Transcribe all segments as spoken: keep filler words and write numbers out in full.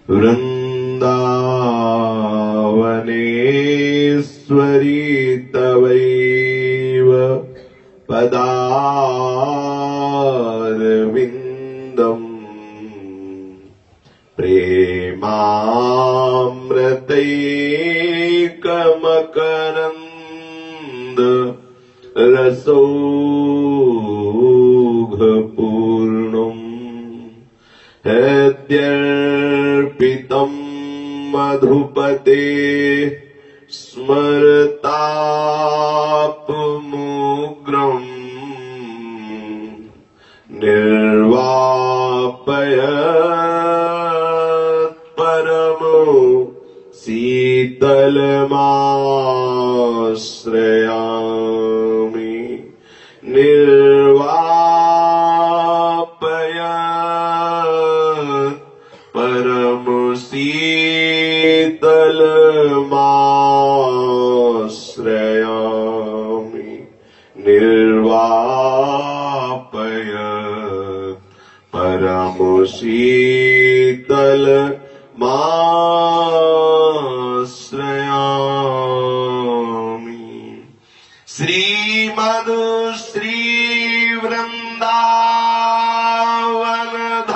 वृन्दावनेश्वरी तवैव पदारविन्दम् प्रेमामृतैकमकरन्द रसौघपूर्णम् हृद्यर्पितम् मधुपते स्मरतापमुग्रम् निर्वापयत् परमो शीतलमाश्रयामि निर्वापयत् परमो शीतलमाश्रयामि निर्वापयत् परमो शीतलमाश्रयामि। श्रीमधु श्री वृंदावन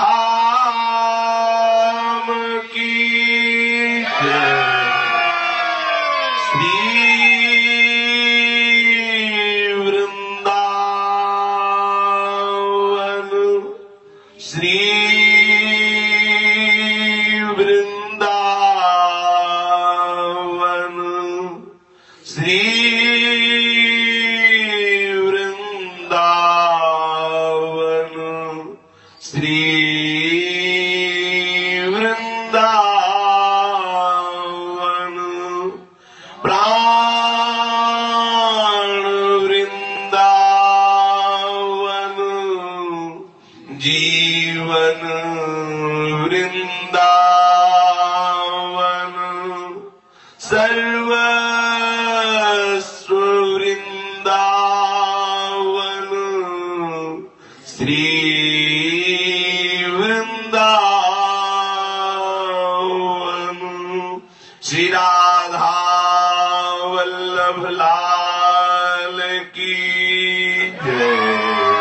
धाम की जय। श्री वृंदावन श्री वृंदावन श्री वृंदावन श्री वृंदावन प्राण वृंदावन जीवन वृंदावन सर्वस्व वृंदावन श्री वृंदावन श्री राधा वल्लभ लाल की जय।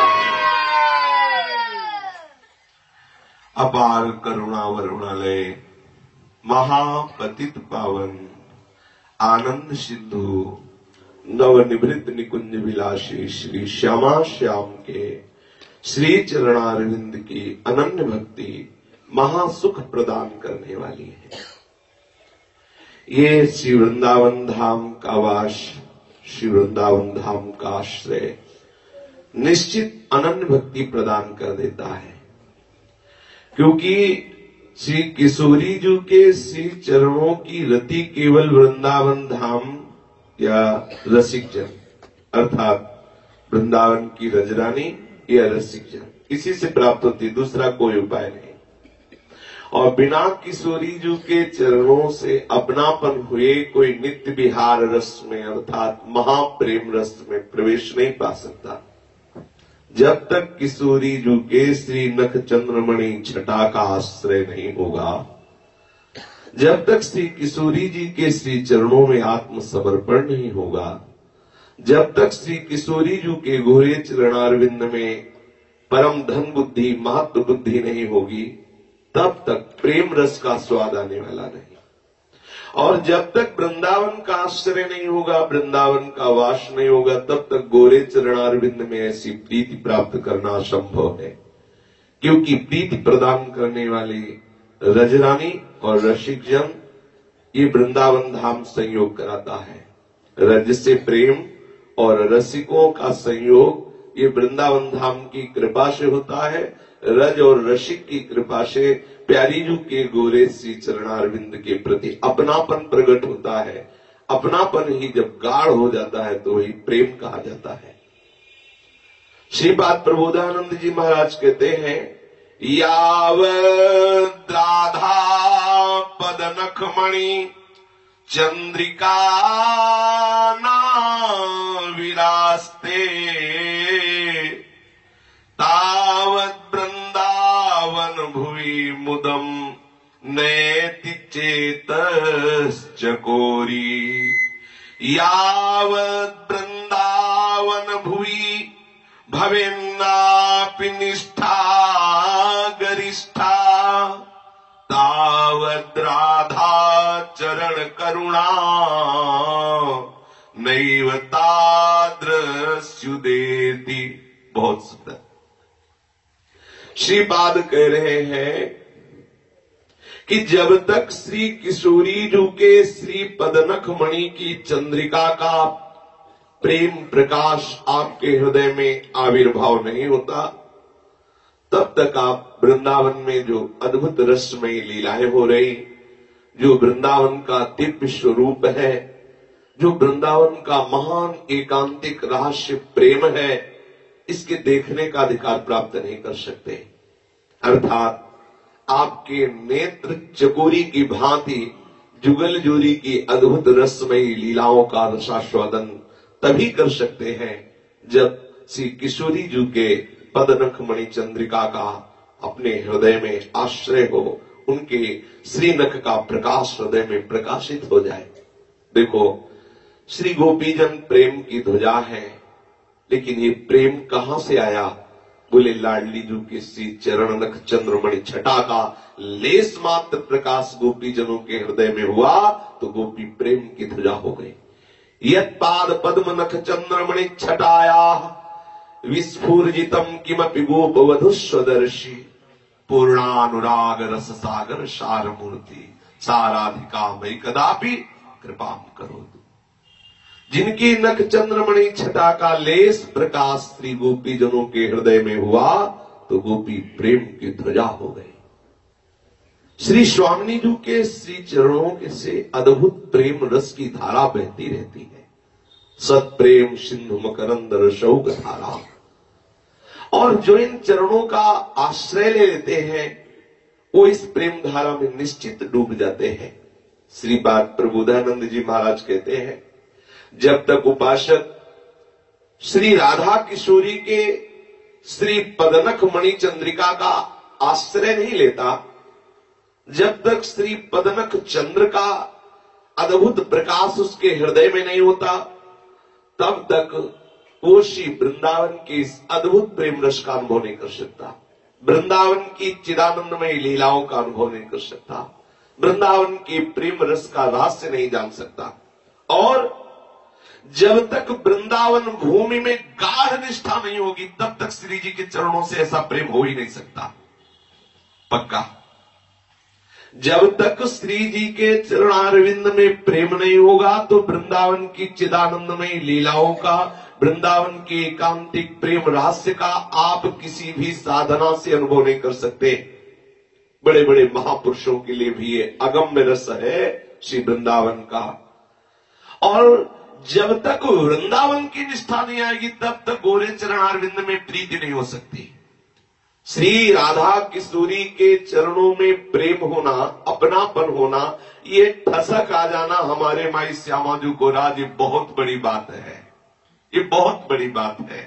अपार करुणा वरुणालय महापतित पावन आनंद सिंधु नवनिभृत निकुंज विलासी श्री श्यामा श्याम के श्री चरणारविंद की अनन्य भक्ति महासुख प्रदान करने वाली है। ये श्री वृंदावन धाम का वास, श्री वृंदावन धाम का आश्रय निश्चित अनन्य भक्ति प्रदान कर देता है, क्योंकि श्री किशोरी जी के श्री चरणों की रति केवल वृंदावन धाम या रसिक जन अर्थात वृंदावन की रजरानी या रसिक जन इसी से प्राप्त होती, दूसरा कोई उपाय नहीं। और बिना किशोरी जी के चरणों से अपनापन हुए कोई नित्य विहार रस में अर्थात महाप्रेम रस में प्रवेश नहीं पा सकता। जब तक किशोरी जी के श्री नख चंद्रमणि छटा का आश्रय नहीं होगा, जब तक श्री किशोरी जी के श्री चरणों में आत्मसमर्पण नहीं होगा, जब तक श्री किशोरी जी के गोरे चरणारविंद में परम धन बुद्धि महत्व बुद्धि नहीं होगी, तब तक प्रेम रस का स्वाद आने वाला नहीं। और जब तक वृंदावन का आश्रय नहीं होगा, वृंदावन का वास नहीं होगा, तब तक गोरे चरणारविंद में ऐसी प्रीति प्राप्त करना असंभव है। क्योंकि प्रीति प्रदान करने वाली रजरानी और रसिक जन ये वृंदावन धाम संयोग कराता है। रज से प्रेम और रसिकों का संयोग ये वृंदावन धाम की कृपा से होता है। रज और रसिक की कृपा से प्यारी जू के गोरे श्री चरणारविंद के प्रति अपनापन प्रकट होता है। अपनापन ही जब गाढ़ हो जाता है तो वही प्रेम कहा जाता है। श्रीपाद प्रबोधानंद जी महाराज कहते हैं, यावद् राधा पद नखमणि चंद्रिका ना विरास्ते तावत् वृंदावन भुवि मुदम नयति चेतश्चकोरी। यावद् वृंदावन भुवि भवेन्नापि निष्ठा गरिष्ठा, तावद् राधा चरण करुणा नैव तादृश्युदेति। बहुत सुंदर श्रीपाद कह रहे हैं कि जब तक श्री किशोरी जी के श्री पदनख मणि की चंद्रिका का प्रेम प्रकाश आपके हृदय में आविर्भाव नहीं होता, तब तक आप वृंदावन में जो अद्भुत रसमयी लीलाएं हो रही, जो वृंदावन का दिव्य स्वरूप है, जो वृंदावन का महान एकांतिक रहस्य प्रेम है, इसके देखने का अधिकार प्राप्त नहीं कर सकते। अर्थात आपके नेत्र चकोरी की भांति जुगल जोरी की अद्भुत रसमयी लीलाओं का रसास्वादन तभी कर सकते हैं जब श्री किशोरी जी के पदनख मणि चंद्रिका का अपने हृदय में आश्रय हो, उनके श्रीनख का प्रकाश हृदय में प्रकाशित हो जाए। देखो, श्री गोपीजन प्रेम की ध्वजा है, लेकिन ये प्रेम कहां से आया? बोले लाडली जी के श्री चरण नख चंद्रमणि छटा का लेस मात्र प्रकाश गोपीजनों के हृदय में हुआ तो गोपी प्रेम की ध्वजा हो गई। यत् पाद पद्म नख चंद्रमणि छटाया विस्फूर्जितम किमपि गोप वधु स्वदर्शी, पूर्णानुराग रस सागर सार मूर्ति, साराधिका मई कदापि कृपा करो। जिनकी नख चंद्रमणि छटा का लेस प्रकाश श्री गोपी जनों के हृदय में हुआ तो गोपी प्रेम की ध्वजा हो गई। श्री स्वामिनी जी के श्री चरणों के से अद्भुत प्रेम रस की धारा बहती रहती है। सत प्रेम सिंधु मकरंद रसौक धारा। और जो इन चरणों का आश्रय ले लेते हैं वो इस प्रेम धारा में निश्चित डूब जाते हैं। श्रीपाद प्रबोधानंद जी महाराज कहते हैं, जब तक उपासक श्री राधा किशोरी के श्री पदनख मणि चंद्रिका का आश्रय नहीं लेता, जब तक श्री पदनख चंद्र का अद्भुत प्रकाश उसके हृदय में नहीं होता, तब तक वो श्री वृंदावन की इस अद्भुत प्रेम रस का अनुभव नहीं कर सकता, वृंदावन की चिदानंदमय लीलाओं का अनुभव नहीं कर सकता, वृंदावन की प्रेम रस का रहस्य नहीं जान सकता। और जब तक वृंदावन भूमि में गाढ़ निष्ठा नहीं होगी तब तक श्री जी के चरणों से ऐसा प्रेम हो ही नहीं सकता। पक्का। जब तक श्री जी के चरणारविंद में प्रेम नहीं होगा तो वृंदावन की चिदानंदमय लीलाओं का, वृंदावन के एकांतिक प्रेम रहस्य का आप किसी भी साधना से अनुभव नहीं कर सकते। बड़े बड़े महापुरुषों के लिए भी ये अगम्य रस है श्री वृंदावन का। और जब तक वृंदावन की निष्ठा नहीं आएगी तब तक गोरे चरणारविंद में प्रीति नहीं हो सकती। श्री राधा किशोरी के चरणों में प्रेम होना, अपनापन होना, ये ठसक आ जाना हमारे माई श्यामा जी को राज, ये बहुत बड़ी बात है, ये बहुत बड़ी बात है।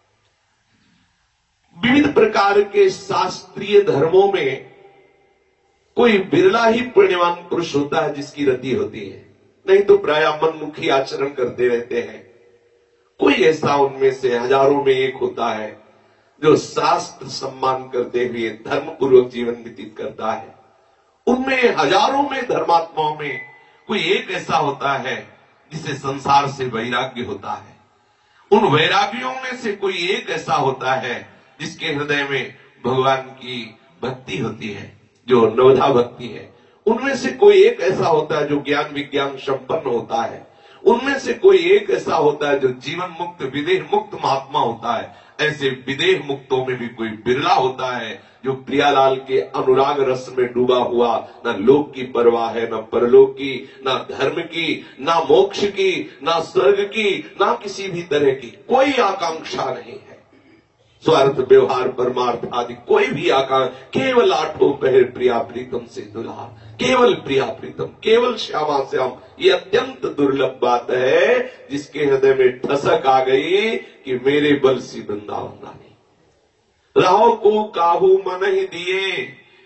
विविध प्रकार के शास्त्रीय धर्मों में कोई बिरला ही पुण्यवान पुरुष होता है जिसकी रति होती है, नहीं तो प्राय मनमुखी आचरण करते रहते हैं। कोई ऐसा उनमें से हजारों में एक होता है जो शास्त्र सम्मान करते हुए धर्म पूर्वक जीवन व्यतीत करता है। उनमें हजारों में धर्मात्माओं में कोई एक ऐसा होता है जिसे संसार से वैराग्य होता है। उन वैरागियों में से कोई एक ऐसा होता है जिसके हृदय में भगवान की भक्ति होती है, जो नवधा भक्ति है। उनमें से कोई एक ऐसा होता है जो ज्ञान विज्ञान संपन्न होता है। उनमें से कोई एक ऐसा होता है जो जीवन मुक्त विदेह मुक्त महात्मा होता है। ऐसे विदेह मुक्तों में भी कोई बिरला होता है जो प्रियालाल के अनुराग रस में डूबा हुआ, न लोक की परवाह है, न परलोक की, न धर्म की, न मोक्ष की, न स्वर्ग की, न किसी भी तरह की कोई आकांक्षा नहीं है। स्वार्थ व्यवहार परमार्थ आदि कोई भी आकार, केवल आठों पहर प्रिया प्रीतम से दुल्हा, केवल प्रिया प्रीतम, केवल श्यामा श्याम। ये अत्यंत दुर्लभ बात है जिसके हृदय में ठसक आ गई कि मेरे बल सी वृंदावन रानी। राहो को काहू मन ही दिए,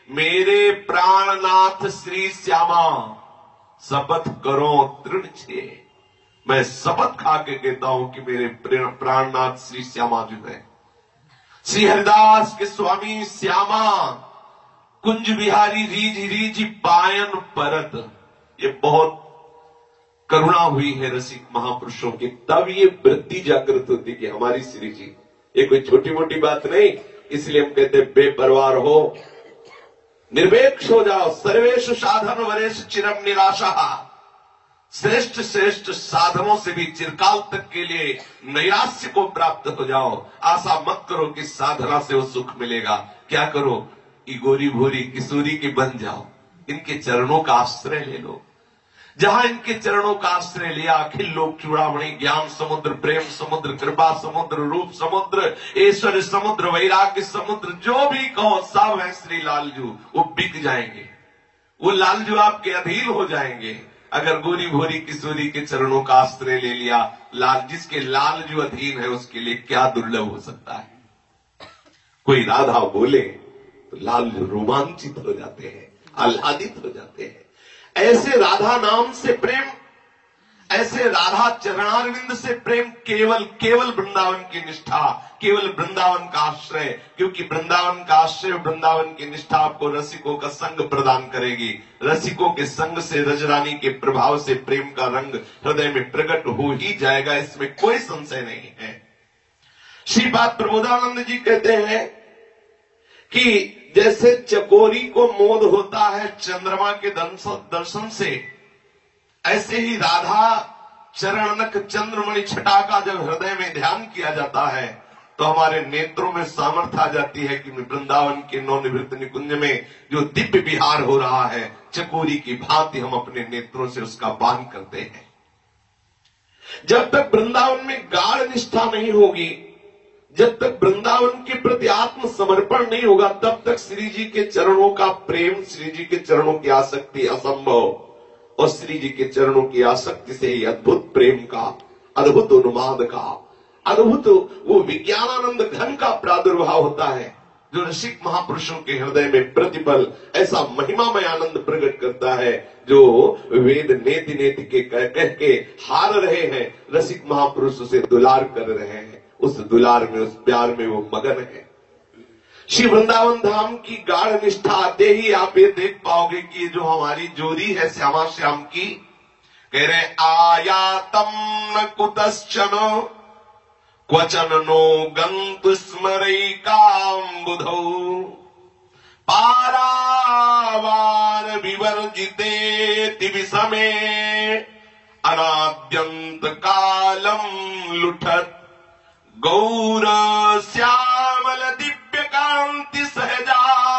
मेरे प्राणनाथ श्री श्यामा शपथ करो दृढ़ छे। मैं शपथ खा के कहता हूं कि मेरे प्राणनाथ श्री श्यामा जो है, श्री हरिदास के स्वामी श्यामा कुंज बिहारी रीझ रीझ पायन परत। ये बहुत करुणा हुई है रसिक महापुरुषों की, तब ये वृत्ति जागृत होती कि हमारी श्री जी, ये कोई छोटी मोटी बात नहीं। इसलिए हम कहते बेपरवाह हो, निर्वेक्ष हो जाओ। सर्वेषु साधन वरेश चिरम निराशा। श्रेष्ठ श्रेष्ठ साधनों से भी चिरकाल तक के लिए नैराश्य को प्राप्त हो जाओ। आशा मत करो कि साधना से वो सुख मिलेगा। क्या करो, इगोरी भोरी किशोरी की बन जाओ, इनके चरणों का आश्रय ले लो। जहां इनके चरणों का आश्रय लिया, अखिल लोक चूड़ामणि, ज्ञान समुद्र, प्रेम समुद्र, कृपा समुद्र, रूप समुद्र, ऐश्वर्य समुद्र, वैराग्य समुद्र, जो भी कहो सब है श्री लालजू। वो बिक जाएंगे, वो लालजू आपके अधीन हो जाएंगे। अगर गोरी भोरी किशोरी के चरणों का आश्रय ले लिया, लाल जिसके लालजू अधीन है उसके लिए क्या दुर्लभ हो सकता है। कोई राधा बोले तो लालजू रोमांचित हो जाते हैं, आह्लादित हो जाते हैं। ऐसे राधा नाम से प्रेम, ऐसे राधा चरणारविंद से प्रेम, केवल केवल वृंदावन की निष्ठा, केवल वृंदावन का आश्रय। क्योंकि वृंदावन का आश्रय, वृंदावन की निष्ठा आपको रसिकों का संग प्रदान करेगी। रसिकों के संग से, रजरानी के प्रभाव से प्रेम का रंग हृदय में प्रकट हो ही जाएगा, इसमें कोई संशय नहीं है। श्रीपाद प्रबोधानंद जी कहते हैं कि जैसे चकोरी को मोद होता है चंद्रमा के दर्शन से, ऐसे ही राधा चरणनक चंद्रमणि छटा का जब हृदय में ध्यान किया जाता है तो हमारे नेत्रों में सामर्थ्य आ जाती है कि वृंदावन के नवनिवृत्त निकुंज में जो दिव्य विहार हो रहा है, चकोरी की भांति हम अपने नेत्रों से उसका पान करते हैं। जब तक वृंदावन में गाढ़ निष्ठा नहीं होगी, जब तक वृंदावन के प्रति आत्म समर्पण नहीं होगा, तब तक श्री जी के चरणों का प्रेम, श्री जी के चरणों की आसक्ति असंभव। और श्री जी के चरणों की आसक्ति से ही अद्भुत प्रेम का, अद्भुत उन्माद का, अद्भुत वो विज्ञानानंद घन का प्रादुर्भाव होता है, जो रसिक महापुरुषों के हृदय में प्रतिपल ऐसा महिमामय आनंद प्रकट करता है, जो वेद नेति नेति के कह कह के हार रहे हैं, रसिक महापुरुष उसे दुलार कर रहे हैं। उस दुलार में, उस प्यार में वो मगन है। श्री वृंदावन धाम की गाढ़ निष्ठा आते ही आप ये देख पाओगे कि ये जो हमारी जोड़ी है श्यामा श्याम की, कह रहे आयातम न कुतश्चन क्वचन नो गंतु स्मरैकाम्बुधौ पारावार विवर्जिते विषमे अनाद्यंत कालम लुठत गौर श्यामल दिव्य कांति सहजा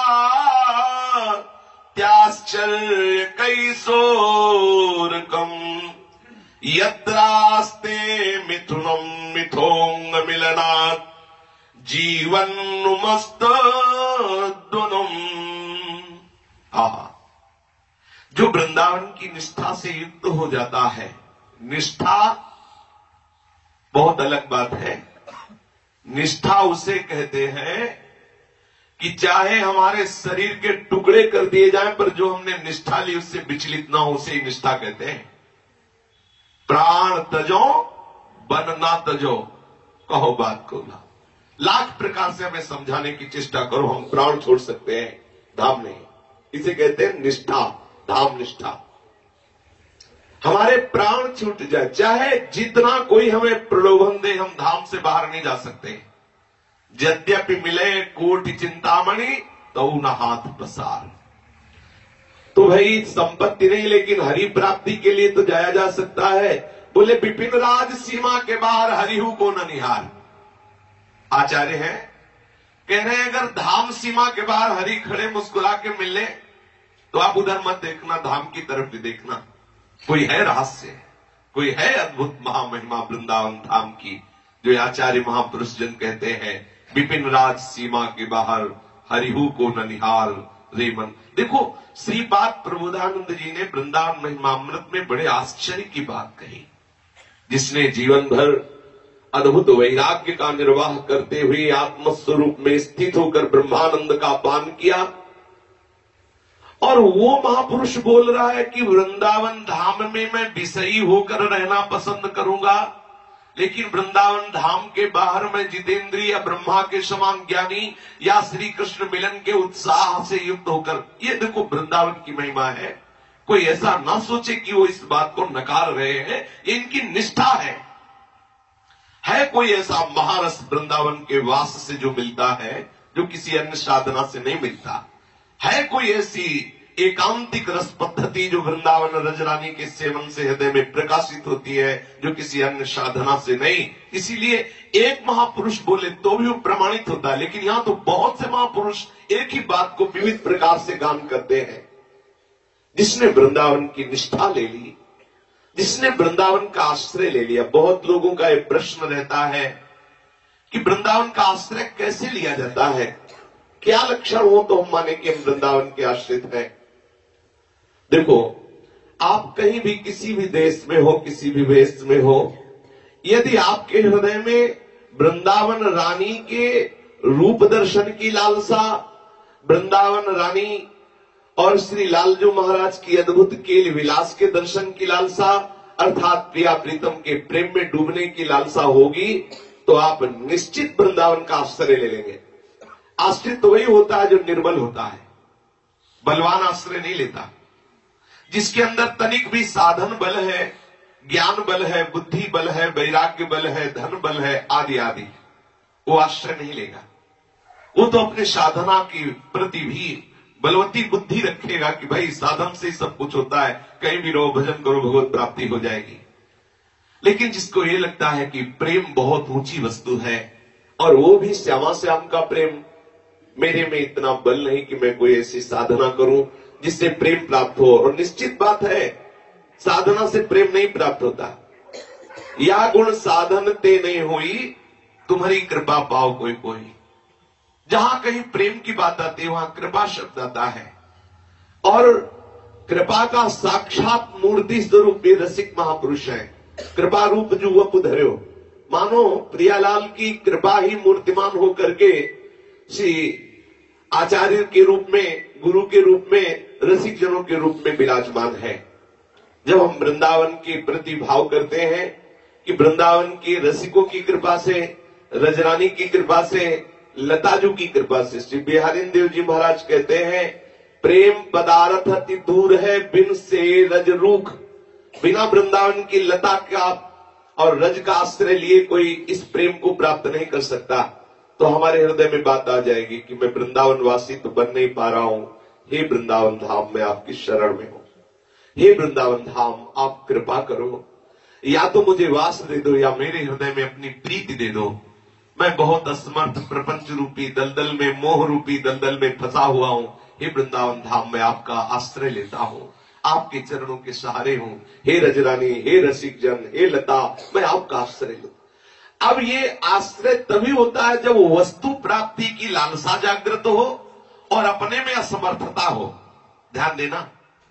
त्याश्चर्य कैशोरकम यत्रास्ते मिथुनम मिथोंग मिलनात् जीवन मस्त दुनम। आहा, जो वृंदावन की निष्ठा से युक्त हो जाता है, निष्ठा बहुत अलग बात है। निष्ठा उसे कहते हैं कि चाहे हमारे शरीर के टुकड़े कर दिए जाएं, पर जो हमने निष्ठा ली उससे विचलित ना हो, उसे ही निष्ठा कहते हैं। प्राण तजो बन ना तजो, कहो बात को ना। लाख प्रकार से हमें समझाने की चेष्टा करो, हम प्राण छोड़ सकते हैं, धाम नहीं। इसे कहते हैं निष्ठा, धाम निष्ठा। हमारे प्राण छूट जाए, चाहे जितना कोई हमें प्रलोभन दे, हम धाम से बाहर नहीं जा सकते। यद्यपि मिले कोटि चिंतामणि तो न हाथ पसार। तो भाई संपत्ति नहीं, लेकिन हरि प्राप्ति के लिए तो जाया जा सकता है। बोले विपिन राज सीमा के बाहर हरिहु को न निहार। आचार्य हैं, कह रहे हैं अगर धाम सीमा के बाहर हरि खड़े मुस्कुरा के मिले तो आप उधर मत देखना, धाम की तरफ भी देखना। कोई है रहस्य, कोई है अद्भुत महामहिमा वृंदावन धाम की, जो आचार्य महापुरुष जन कहते हैं विपिन राज सीमा के बाहर हरिहु को न निहार रे मन। देखो श्रीपाद प्रबोधानंद जी ने वृंदावन महिमामृत में बड़े आश्चर्य की बात कही। जिसने जीवन भर अद्भुत वैराग्य का निर्वाह करते हुए आत्मस्वरूप में स्थित होकर ब्रह्मानंद का पान किया, और वो महापुरुष बोल रहा है कि वृंदावन धाम में मैं विषयी होकर रहना पसंद करूंगा, लेकिन वृंदावन धाम के बाहर मैं जितेंद्रिय या ब्रह्मा के समान ज्ञानी या श्री कृष्ण मिलन के उत्साह से युक्त होकर, ये देखो वृंदावन की महिमा है। कोई ऐसा ना सोचे कि वो इस बात को नकार रहे हैं, ये इनकी निष्ठा है। है कोई ऐसा महारस वृंदावन के वास से जो मिलता है, जो किसी अन्य साधना से नहीं मिलता। है कोई ऐसी एकांतिक रस पद्धति जो वृंदावन रजरानी के सेवन से हृदय में प्रकाशित होती है, जो किसी अन्य साधना से नहीं। इसीलिए एक महापुरुष बोले तो भी वो प्रमाणित होता है, लेकिन यहां तो बहुत से महापुरुष एक ही बात को विविध प्रकार से गान करते हैं। जिसने वृंदावन की निष्ठा ले ली, जिसने वृंदावन का आश्रय ले लिया। बहुत लोगों का एक प्रश्न रहता है कि वृंदावन का आश्रय कैसे लिया जाता है, क्या लक्षण हो तो हम माने कि हम वृंदावन के आश्रित हैं। देखो, आप कहीं भी किसी भी देश में हो, किसी भी वेश में हो, यदि आपके हृदय में वृंदावन रानी के रूप दर्शन की लालसा, वृंदावन रानी और श्री लालजू महाराज की अद्भुत केल विलास के दर्शन की लालसा, अर्थात प्रिया प्रीतम के प्रेम में डूबने की लालसा होगी, तो आप निश्चित वृंदावन का आश्रय ले लेंगे। आश्रित तो वही होता है जो निर्बल होता है, बलवान आश्रय नहीं लेता। जिसके अंदर तनिक भी साधन बल है, ज्ञान बल है, बुद्धि बल है, वैराग्य बल है, धन बल है, आदि आदि, वो आश्रय नहीं लेगा। वो तो अपने साधना की प्रति भी बलवती बुद्धि रखेगा कि भाई साधन से ही सब कुछ होता है, कहीं भी रहो, भजन करो, भगवत प्राप्ति हो जाएगी। लेकिन जिसको ये लगता है कि प्रेम बहुत ऊंची वस्तु है, और वो भी श्यामा श्याम का प्रेम, मेरे में इतना बल नहीं कि मैं कोई ऐसी साधना करूं जिससे प्रेम प्राप्त हो। और निश्चित बात है, साधना से प्रेम नहीं प्राप्त होता। या गुण साधन ते नहीं हुई, तुम्हारी कृपा पाओ कोई कोई। जहां कहीं प्रेम की बात आती है वहां कृपा शब्द आता है, और कृपा का साक्षात मूर्ति स्वरूप ये रसिक महापुरुष है। कृपा रूप जो वह धर्यो, मानो प्रियालाल की कृपा ही मूर्तिमान होकर के श्री आचार्य के रूप में, गुरु के रूप में, रसिक जनों के रूप में विराजमान है। जब हम वृंदावन के प्रति भाव करते हैं कि वृंदावन के रसिकों की कृपा से, रजरानी की कृपा से, लताजू की कृपा से, श्री बिहारी देव जी महाराज कहते हैं, प्रेम पदार्थ अति दूर है बिन से रज रूख। बिना वृंदावन की लता का और रज का आश्रय लिए कोई इस प्रेम को प्राप्त नहीं कर सकता। तो हमारे हृदय में बात आ जाएगी कि मैं वृंदावन वासी तो बन नहीं पा रहा हूं। हे वृंदावन धाम, मैं आपकी शरण में हूं। हे वृंदावन धाम, आप कृपा करो, या तो मुझे वास दे दो या मेरे हृदय में अपनी प्रीति दे दो। मैं बहुत असमर्थ प्रपंच रूपी दलदल में, मोह रूपी दलदल में फंसा हुआ हूं। हे वृंदावन धाम, मैं आपका आश्रय लेता हूं, आपके चरणों के सहारे हूं। हे रजरानी, हे रसिक जन, हे लता, मैं आपका आश्रय लूं। अब ये आश्रय तभी होता है जब वस्तु प्राप्ति की लालसा जागृत हो और अपने में असमर्थता हो। ध्यान देना,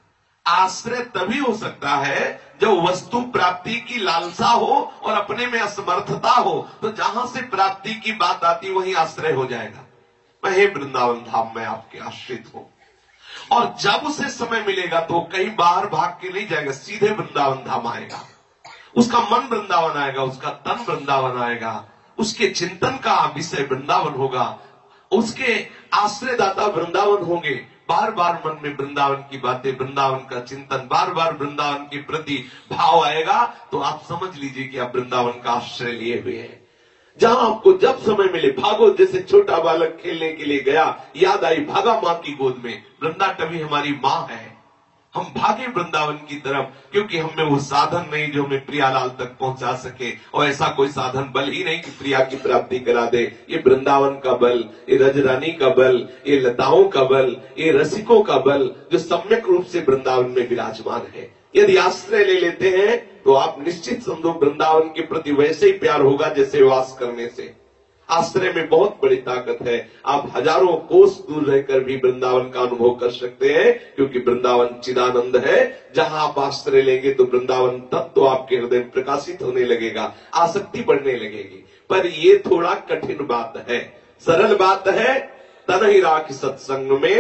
आश्रय तभी हो सकता है जब वस्तु प्राप्ति की लालसा हो और अपने में असमर्थता हो। तो जहां से प्राप्ति की बात आती वहीं आश्रय हो जाएगा। मैं हे वृंदावन धाम, मैं आपके आश्रित हूं। और जब उसे समय मिलेगा तो कहीं बाहर भाग के नहीं जाएगा, सीधे वृंदावन धाम आएगा। उसका मन वृंदावन आएगा, उसका तन वृंदावन आएगा, उसके चिंतन का विषय वृंदावन होगा, उसके आश्रयदाता वृंदावन होंगे। बार बार मन में वृंदावन की बातें, वृंदावन का चिंतन, बार बार वृंदावन के प्रति भाव आएगा। तो आप समझ लीजिए कि आप वृंदावन का आश्रय लिए हुए हैं। जहां आपको जब समय मिले भागो। जैसे छोटा बालक खेलने के लिए गया, याद आई, भागा मां की गोद में। वृंदाटवी हमारी मां है, हम भागे वृंदावन की तरफ, क्योंकि हमें वो साधन नहीं जो हमें प्रियालाल तक पहुंचा सके। और ऐसा कोई साधन बल ही नहीं कि प्रिया की प्राप्ति करा दे। ये वृंदावन का बल, ये रजरानी का बल, ये लताओं का बल, ये रसिकों का बल, जो सम्यक रूप से वृंदावन में विराजमान है। यदि आश्रय ले लेते हैं तो आप निश्चित समझो वृंदावन के प्रति वैसे ही प्यार होगा जैसे वास करने से। आश्रय में बहुत बड़ी ताकत है। आप हजारों कोस दूर रहकर भी वृंदावन का अनुभव कर सकते हैं, क्योंकि वृंदावन चिदानंद है। जहां आप आश्रय लेंगे तो वृंदावन तत्व तो आपके हृदय में प्रकाशित होने लगेगा, आसक्ति बढ़ने लगेगी। पर ये थोड़ा कठिन बात है। सरल बात है, तन ही राख सत्संग में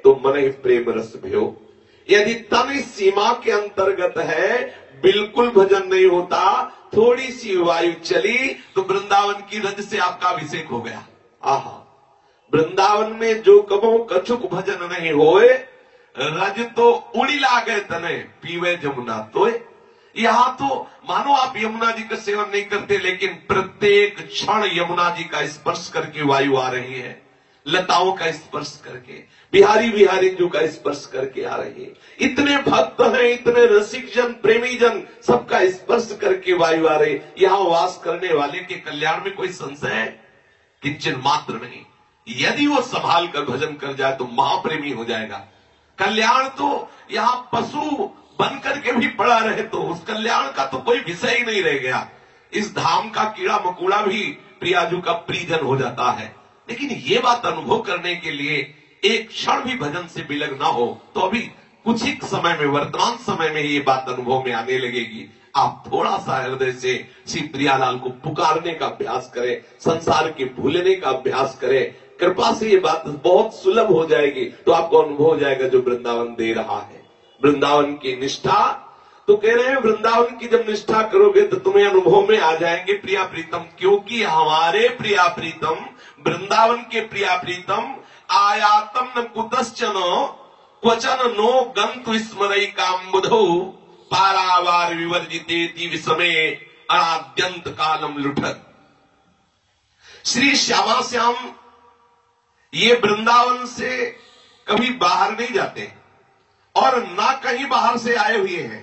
तो मन ही प्रेम रस भयो। यदि तन इस सीमा के अंतर्गत है, बिल्कुल भजन नहीं होता, थोड़ी सी वायु चली तो वृंदावन की रज से आपका अभिषेक हो गया। आहा, वृंदावन में जो कबो कछुक भजन नहीं होए, रज तो उड़ी ला गए तने पीवे जमुना तोय। यहां तो मानो आप यमुना जी का सेवन नहीं करते, लेकिन प्रत्येक क्षण यमुना जी का स्पर्श करके वायु आ रही है, लताओं का स्पर्श करके, बिहारी बिहारी जी का स्पर्श करके आ रही है। इतने भक्त हैं, इतने रसिक जन, प्रेमी जन, सबका स्पर्श करके वायु आ रही। यहां वास करने वाले के कल्याण में कोई संशय है? किंचन मात्र नहीं। यदि वो संभाल कर भजन कर जाए तो महाप्रेमी हो जाएगा। कल्याण तो यहां पशु बन करके भी पड़ा रहे तो उस कल्याण का तो कोई विषय ही नहीं रह गया। इस धाम का कीड़ा मकोड़ा भी प्रियाजू का प्रियजन हो जाता है। लेकिन ये बात अनुभव करने के लिए एक क्षण भी भजन से विलग ना हो तो अभी कुछ ही समय में, वर्तमान समय में ये बात अनुभव में आने लगेगी। आप थोड़ा सा हृदय से श्री प्रियालाल को पुकारने का अभ्यास करें, संसार के भूलने का अभ्यास करें। कृपा से ये बात बहुत सुलभ हो जाएगी, तो आपको अनुभव हो जाएगा जो वृंदावन दे रहा है। वृंदावन की निष्ठा तो कह रहे हैं, वृंदावन की जब निष्ठा करोगे तो तुम्हें अनुभव में आ जाएंगे प्रिया प्रीतम, क्योंकि हमारे प्रिया प्रीतम, वृंदावन के प्रिया प्रीतम, आयातम न कुतश्चन क्वचन नो गंतु स्मरई काम्बुधौ पारावार विवर्जितेति विषमे अनाद्यंत कालम लुठत। श्री श्यामा श्याम ये वृंदावन से कभी बाहर नहीं जाते और ना कहीं बाहर से आए हुए हैं।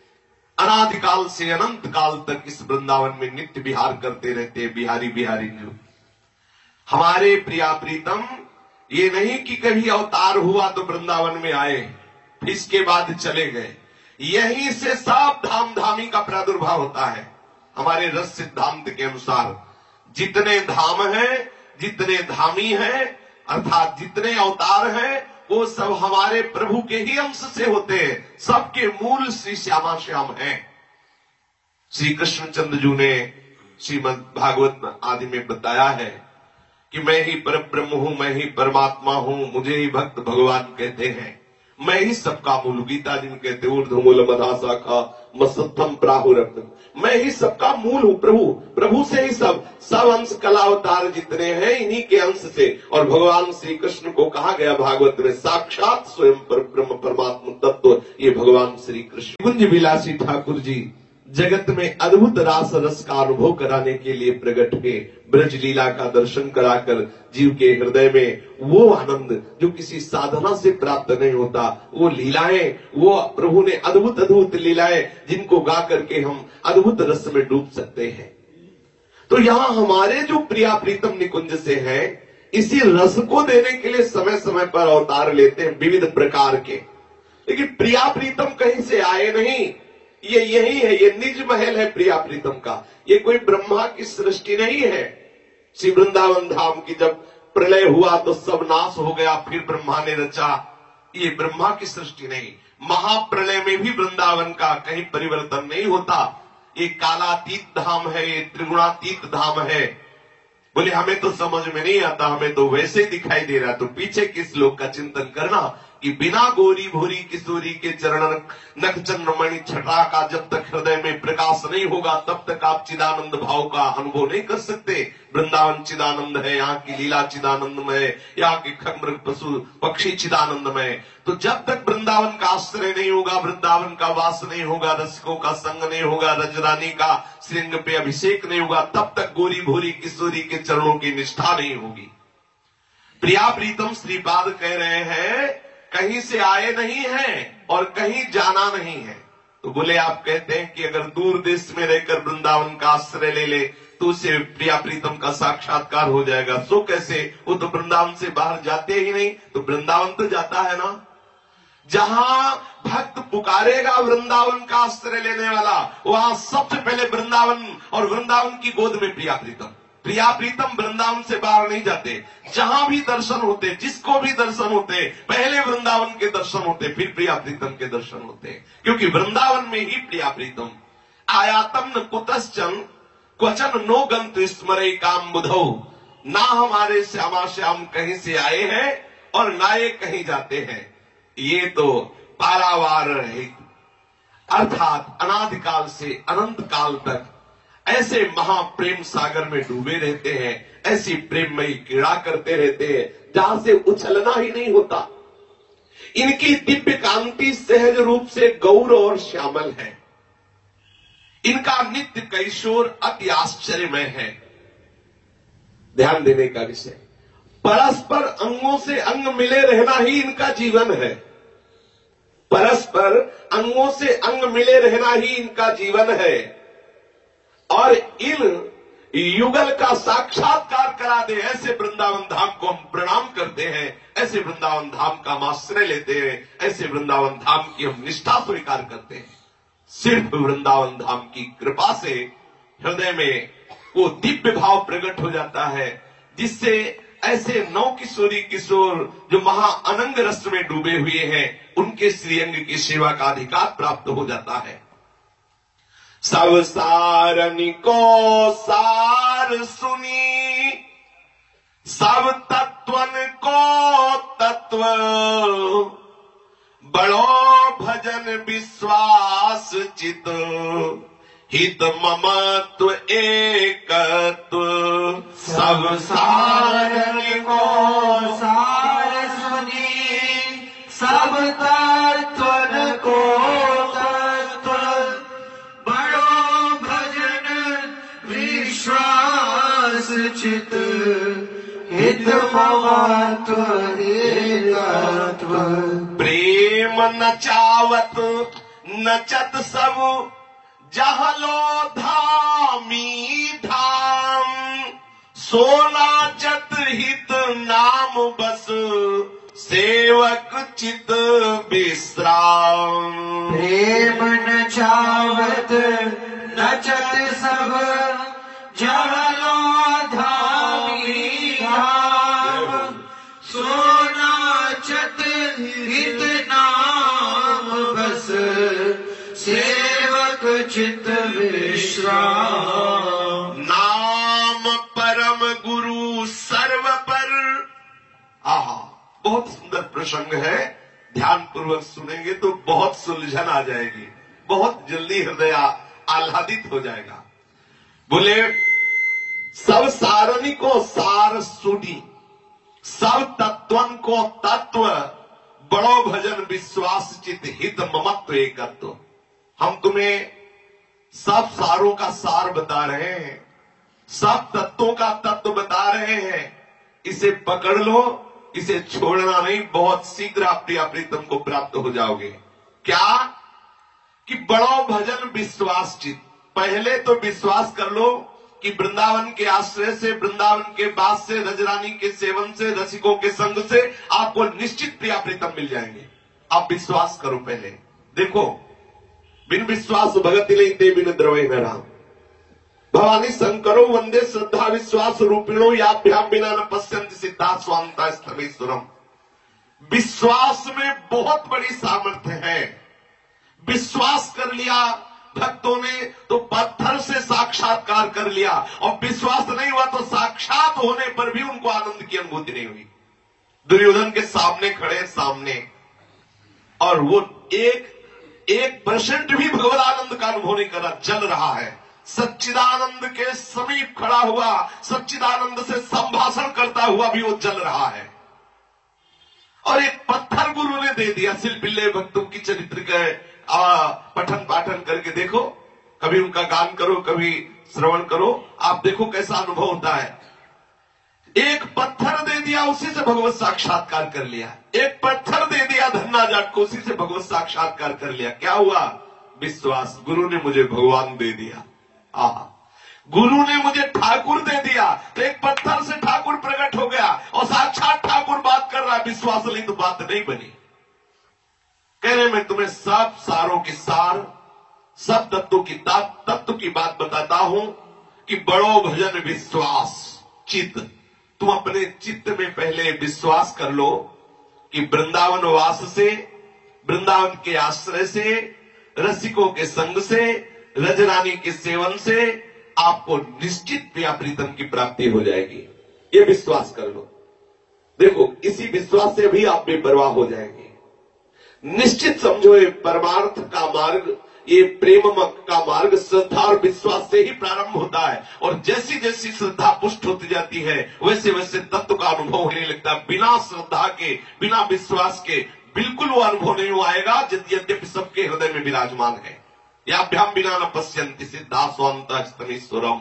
अनादिकाल से अनंत काल तक इस वृंदावन में नित्य विहार करते रहते बिहारी बिहारी जो हमारे प्रिया प्रीतम। ये नहीं कि कभी अवतार हुआ तो वृंदावन में आए, फिर इसके बाद चले गए। यहीं से सब धाम धामी का प्रादुर्भाव होता है। हमारे रस सिद्धांत के अनुसार जितने धाम हैं, जितने धामी हैं, अर्थात जितने अवतार हैं, वो सब हमारे प्रभु के ही अंश से होते हैं। सबके मूल श्री श्यामा श्याम हैं। श्री कृष्णचंद्र जी ने श्रीमद् भागवत आदि में बताया है कि मैं ही परब्रह्म हूं, मैं ही परमात्मा हूं, मुझे ही भक्त भगवान कहते हैं, मैं ही सबका मूल। गीता जी में कहते ऊर्ध्वमूल मधा शाखा मसत्थम प्राहुरब्ध, मैं ही सबका मूल हूं। प्रभु प्रभु से ही सब सब अंश कलावतार जितने हैं इन्हीं के अंश से। और भगवान श्री कृष्ण को कहा गया भागवत में साक्षात स्वयं पर ब्रह्म परमात्मा तत्व ये भगवान श्री कृष्ण। कुंज विलासी ठाकुर जी जगत में अद्भुत रास रस का अनुभव कराने के लिए प्रकट हुए। ब्रज लीला का दर्शन कराकर जीव के हृदय में वो आनंद जो किसी साधना से प्राप्त नहीं होता, वो लीलाएं, वो प्रभु ने अद्भुत अद्भुत लीलाएं जिनको गा करके हम अद्भुत रस में डूब सकते हैं। तो यहां हमारे जो प्रिया प्रीतम निकुंज से हैं, इसी रस को देने के लिए समय समय पर अवतार लेते हैं विविध प्रकार के। लेकिन प्रिया प्रीतम कहीं से आए नहीं, ये यही है, ये निज महल है प्रिया प्रीतम का। ये कोई ब्रह्मा की सृष्टि नहीं है। श्री वृंदावन धाम की जब प्रलय हुआ तो सब नाश हो गया, फिर ब्रह्मा ने रचा, ये ब्रह्मा की सृष्टि नहीं। महाप्रलय में भी वृंदावन का कहीं परिवर्तन नहीं होता। ये कालातीत धाम है, ये त्रिगुणातीत धाम है। बोले हमें तो समझ में नहीं आता, हमें तो वैसे दिखाई दे रहा। तो पीछे किस लोक का चिंतन करना कि बिना गोरी भोरी किशोरी के चरण नख चंद्रमणि छटा का जब तक हृदय में प्रकाश नहीं होगा तब तक आप चिदानंद भाव का अनुभव नहीं कर सकते। वृंदावन चिदानंद है, यहाँ की लीला चिदानंदमय, यहाँ के खगमृग पशु पक्षी चिदानंदमय। तो जब तक वृंदावन का आश्रय नहीं होगा, वृंदावन का वास नहीं होगा, रसिकों का संग नहीं होगा, रजरानी का श्रृंग पे अभिषेक नहीं होगा, तब तक गोरी भोरी किशोरी के चरणों की निष्ठा नहीं होगी। प्रिया प्रीतम श्रीपाद कह रहे हैं कहीं से आए नहीं हैं और कहीं जाना नहीं है। तो बोले आप कहते हैं कि अगर दूर देश में रहकर वृंदावन का आश्रय ले ले तो उसे प्रिया प्रीतम का साक्षात्कार हो जाएगा। सो कैसे, वो तो वृंदावन से बाहर जाते ही नहीं। तो वृंदावन तो जाता है ना, जहां भक्त पुकारेगा वृंदावन का आश्रय लेने वाला, वहां सबसे पहले वृंदावन और वृंदावन की गोद में प्रिया प्रीतम। प्रिया प्रीतम वृंदावन से बाहर नहीं जाते। जहां भी दर्शन होते, जिसको भी दर्शन होते, पहले वृंदावन के दर्शन होते, फिर प्रिया प्रीतम के दर्शन होते, क्योंकि वृंदावन में ही प्रिया प्रीतम। आयातम न कुतश्चन क्वचन नो गंतु स्मरे काम बुधौ, ना हमारे श्यामा श्याम कहीं से आए हैं और लाए कहीं जाते हैं। ये तो पारावार रहित अर्थात अनादिकाल से अनंत काल तक ऐसे महाप्रेम सागर में डूबे रहते हैं, ऐसी प्रेममयी क्रीड़ा करते रहते हैं जहां से उछलना ही नहीं होता। इनकी दिव्य कांति सहज रूप से गौर और श्यामल है। इनका नित्य कैशोर अति आश्चर्यमय है। ध्यान देने का विषय, परस्पर अंगों से अंग मिले रहना ही इनका जीवन है। परस्पर अंगों से अंग मिले रहना ही इनका जीवन है। और इन युगल का साक्षात्कार करा दे ऐसे वृंदावन धाम को हम प्रणाम करते हैं, ऐसे वृंदावन धाम का हम आश्रय लेते हैं, ऐसे वृंदावन धाम की हम निष्ठा स्वीकार करते हैं। सिर्फ वृंदावन धाम की कृपा से हृदय में वो दिव्य भाव प्रकट हो जाता है, जिससे ऐसे नौ किशोरी किशोर जो महा अनंग रस में डूबे हुए हैं, उनके श्रीअंग की सेवा का अधिकार प्राप्त हो जाता है। सब सारनी को सार सुनी, सब तत्वन को तत्व, बड़ो भजन विश्वास चित, हित ममत्व एकत्व। सब सारनी को सार सुनी, सब तत्वन को तत्व, बड़ो भजन विश्वास चित, हित ममत्व एकत्व। प्रेम नचावत नचत सब, जहलो धामी धाम, सोनाचत हित नाम बस, सेवक चित विश्राम। प्रेम नचावत नचत सब, जहलो धामी धाम, सोनाचत हित नाम बस, सेवक चित विश्राम। नाम परम गुरु सर्व पर। आहा, बहुत सुंदर प्रसंग है। ध्यान पूर्वक सुनेंगे तो बहुत सुलझन आ जाएगी, बहुत जल्दी हृदय आह्लादित हो जाएगा। बोले सब सारणी को सार सुनी, सब तत्वन को तत्व, बड़ो भजन विश्वास चित, हित ममत्व एकत्व। हम तुम्हें सब सारों का सार बता रहे हैं, सब तत्वों का तत्व बता रहे हैं। इसे पकड़ लो, इसे छोड़ना नहीं, बहुत शीघ्र आप प्रिया प्रीतम को प्राप्त हो जाओगे। क्या कि बड़ो भजन विश्वास चित। पहले तो विश्वास कर लो कि वृंदावन के आश्रय से, वृंदावन के वास से, रजरानी के सेवन से, रसिकों के संग से आपको निश्चित प्रिया प्रीतम मिल जाएंगे। आप विश्वास करो पहले। देखो, बिन विश्वास भगति नहीं ते बिन द्रवै न राम। भवानी शंकरो वंदे श्रद्धा विश्वास रूपिणो, याभ्याम बिना न पश्यन्ति सिद्धा स्वांता स्थमेश्वरम। विश्वास में बहुत बड़ी सामर्थ्य है। विश्वास कर लिया भक्तों ने तो पत्थर से साक्षात्कार कर लिया, और विश्वास नहीं हुआ तो साक्षात होने पर भी उनको आनंद की अनुभूति नहीं हुई। दुर्योधन के सामने खड़े सामने, और वो एक एक परसेंट भी भगवत आनंद का अनुभव नहीं कर रहा, जल रहा है। सच्चिदानंद के समीप खड़ा हुआ, सच्चिदानंद से संभाषण करता हुआ भी वो जल रहा है। और एक पत्थर गुरु ने दे दिया। सिलपिल्ले भक्तों की चरित्र के पठन पाठन करके देखो, कभी उनका गान करो, कभी श्रवण करो, आप देखो कैसा अनुभव होता है। एक पत्थर दे दिया, उसी से भगवत साक्षात्कार कर लिया। एक पत्थर दे दिया धन्ना जाट को, उसी से भगवत साक्षात्कार कर लिया। क्या हुआ? विश्वास। गुरु ने मुझे भगवान दे दिया। आहा, गुरु ने मुझे ठाकुर दे दिया, तो एक पत्थर से ठाकुर प्रकट हो गया और साक्षात ठाकुर बात कर रहा है। विश्वास नहीं तो बात नहीं बनी। कह रहे मैं तुम्हें सब सारों की सार, सब तत्वों की तत्व की बात बताता हूं कि बड़ो भजन विश्वास चित्त। तुम अपने चित्त में पहले विश्वास कर लो कि वृंदावन वास से, वृंदावन के आश्रय से, रसिकों के संग से, रजरानी के सेवन से आपको निश्चित प्रिया प्रीतम की प्राप्ति हो जाएगी। ये विश्वास कर लो। देखो, इसी विश्वास से भी आप बेपरवाह हो जाएंगे। निश्चित समझो, ये परमार्थ का मार्ग, ये प्रेम का मार्ग श्रद्धा और विश्वास से ही प्रारंभ होता है। और जैसी जैसी श्रद्धा पुष्ट होती जाती है, वैसे वैसे तत्व का अनुभव होने लगता है। बिना श्रद्धा के, बिना विश्वास के बिल्कुल वो अनुभव नहीं हो आएगा, यद्यपि सबके हृदय में विराजमान है। याभ्याम बिना न पश्यन्ति सिद्धा स्वांतस्तमीश्वरम।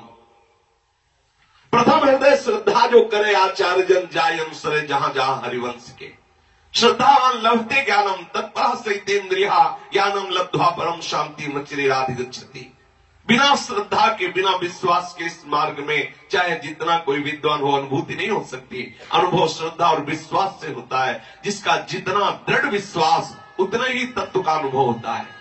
प्रथम हृदय श्रद्धा जो करे आचार्य जन जाय अनुसरे जहां जहां हरिवंश के। श्रद्धावान लभते ज्ञानम तत्परः सहितेन्द्रिया ज्ञानम लब्ध्वा परम शांति मचिरेराधिगच्छति। बिना श्रद्धा के, बिना विश्वास के इस मार्ग में चाहे जितना कोई विद्वान हो, अनुभूति नहीं हो सकती। अनुभव श्रद्धा और विश्वास से होता है। जिसका जितना दृढ़ विश्वास, उतना ही तत्व का अनुभव होता है।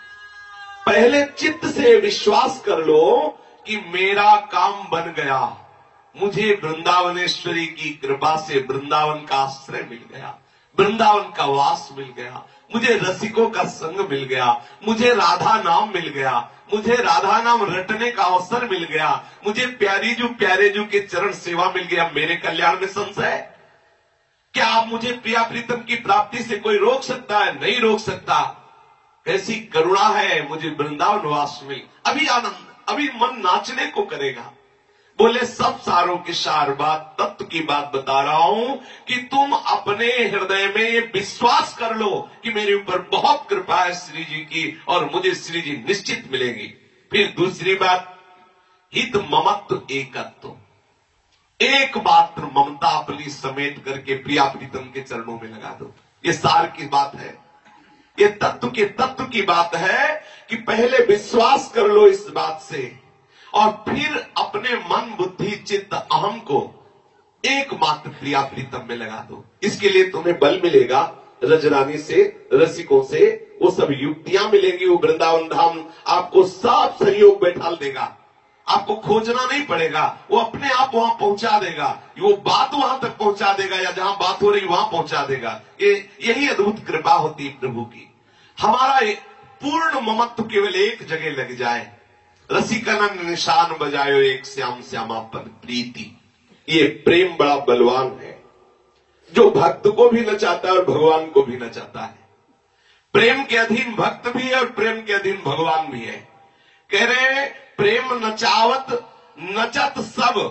पहले चित्त से विश्वास कर लो कि मेरा काम बन गया, मुझे वृंदावनेश्वरी की कृपा से वृंदावन का आश्रय मिल गया, वृंदावन का वास मिल गया, मुझे रसिकों का संग मिल गया, मुझे राधा नाम मिल गया, मुझे राधा नाम रटने का अवसर मिल गया, मुझे प्यारी जू प्यारे जू के चरण सेवा मिल गया। मेरे कल्याण में संशय? क्या आप मुझे प्रिया प्रीतम की प्राप्ति से कोई रोक सकता है? नहीं रोक सकता। कैसी करुणा है, मुझे वृंदावन वास मिल। अभी आनंद, अभी मन नाचने को करेगा। बोले सब सारों की सार बात, तत्व की बात बता रहा हूं कि तुम अपने हृदय में ये विश्वास कर लो कि मेरे ऊपर बहुत कृपा है श्री जी की, और मुझे श्री जी निश्चित मिलेगी। फिर दूसरी बात, हित ममत्व एकत्व, एक मात्र ममता अपनी समेट करके प्रिया प्रीतम के चरणों में लगा दो। ये सार की बात है, ये तत्व के तत्व की बात है कि पहले विश्वास कर लो इस बात से, और फिर अपने मन बुद्धि चित्त अहम को एकमात्र प्रिया प्रीतम में लगा दो। इसके लिए तुम्हें बल मिलेगा रजरानी से, रसिकों से, वो सब युक्तियां मिलेंगी। वो वृंदावन धाम आपको साफ सहयोग बैठाल देगा, आपको खोजना नहीं पड़ेगा, वो अपने आप वहां पहुंचा देगा। वो बात वहां तक पहुंचा देगा, या जहां बात हो रही वहां पहुंचा देगा। ये यही अद्भुत कृपा होती है प्रभु की। हमारा पूर्ण ममत्व केवल एक जगह लग जाए। रसिकनन निशान बजायो एक श्याम श्यामापन प्रीति। ये प्रेम बड़ा बलवान है, जो भक्त को भी नचाता है और भगवान को भी नचाता है। प्रेम के अधीन भक्त भी है और प्रेम के अधीन भगवान भी है। कह रहे प्रेम नचावत नचत सब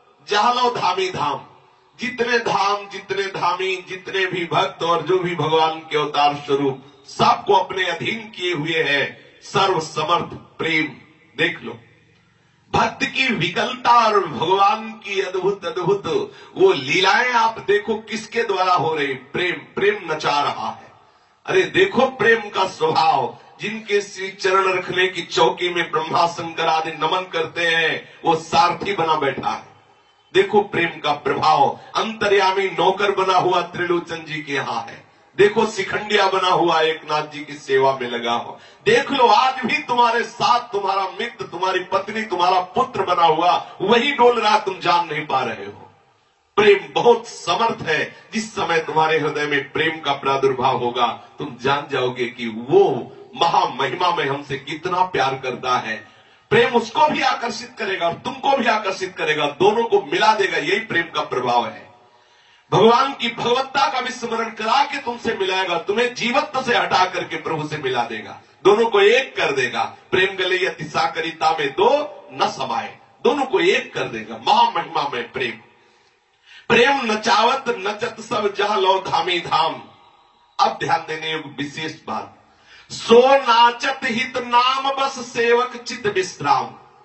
जालो धामी धाम। जितने धाम, जितने धामी, जितने भी भक्त और जो भी भगवान के अवतार स्वरूप, सबको अपने अधीन किए हुए है सर्व समर्थ प्रेम। देख लो भक्त की विकलता और भगवान की अद्भुत अद्भुत वो लीलाएं आप देखो किसके द्वारा हो रही। प्रेम, प्रेम नचा रहा है। अरे देखो प्रेम का स्वभाव, जिनके श्री चरण रखने की चौकी में ब्रह्मा शंकर आदि नमन करते हैं, वो सारथी बना बैठा है। देखो प्रेम का प्रभाव, अंतर्यामी नौकर बना हुआ त्रिलोचन जी के यहाँ है। देखो शिखंडिया बना हुआ एक नाथ जी की सेवा में लगा हो। देख लो आज भी तुम्हारे साथ तुम्हारा मित्र, तुम्हारी पत्नी, तुम्हारा पुत्र बना हुआ वही डोल रहा, तुम जान नहीं पा रहे हो। प्रेम बहुत समर्थ है। जिस समय तुम्हारे हृदय में प्रेम का प्रादुर्भाव होगा, तुम जान जाओगे कि वो महामहिमा में हमसे कितना प्यार करता है। प्रेम उसको भी आकर्षित करेगा और तुमको भी आकर्षित करेगा, दोनों को मिला देगा। यही प्रेम का प्रभाव है। भगवान की भगवत्ता का विस्मरण करा के तुमसे मिलाएगा, तुम्हें जीवत्व से हटा करके प्रभु से मिला देगा, दोनों को एक कर देगा। प्रेम गले अति साकरिता में दो न समाये, दोनों को एक कर देगा महामहिमा में प्रेम। प्रेम नचावत नचत सब जहां लो धामी धाम। अब ध्यान देने योग्य विशेष बात, सो नाचत हित नाम बस सेवक चित विश्राम।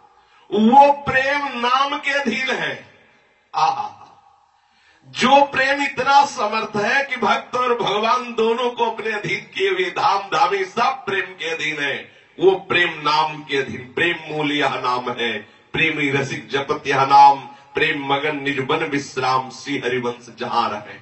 वो प्रेम नाम के अधीन है। आहा, जो प्रेम इतना समर्थ है कि भक्त और भगवान दोनों को अपने अधीन किए हुए, धाम धामी सब प्रेम के अधीन है। वो प्रेम नाम के अधीन। प्रेम मूल यह नाम है, प्रेमी रसिक जपत यह नाम। प्रेम मगन निर्बन विश्राम, श्री हरिवंश जहां रहे।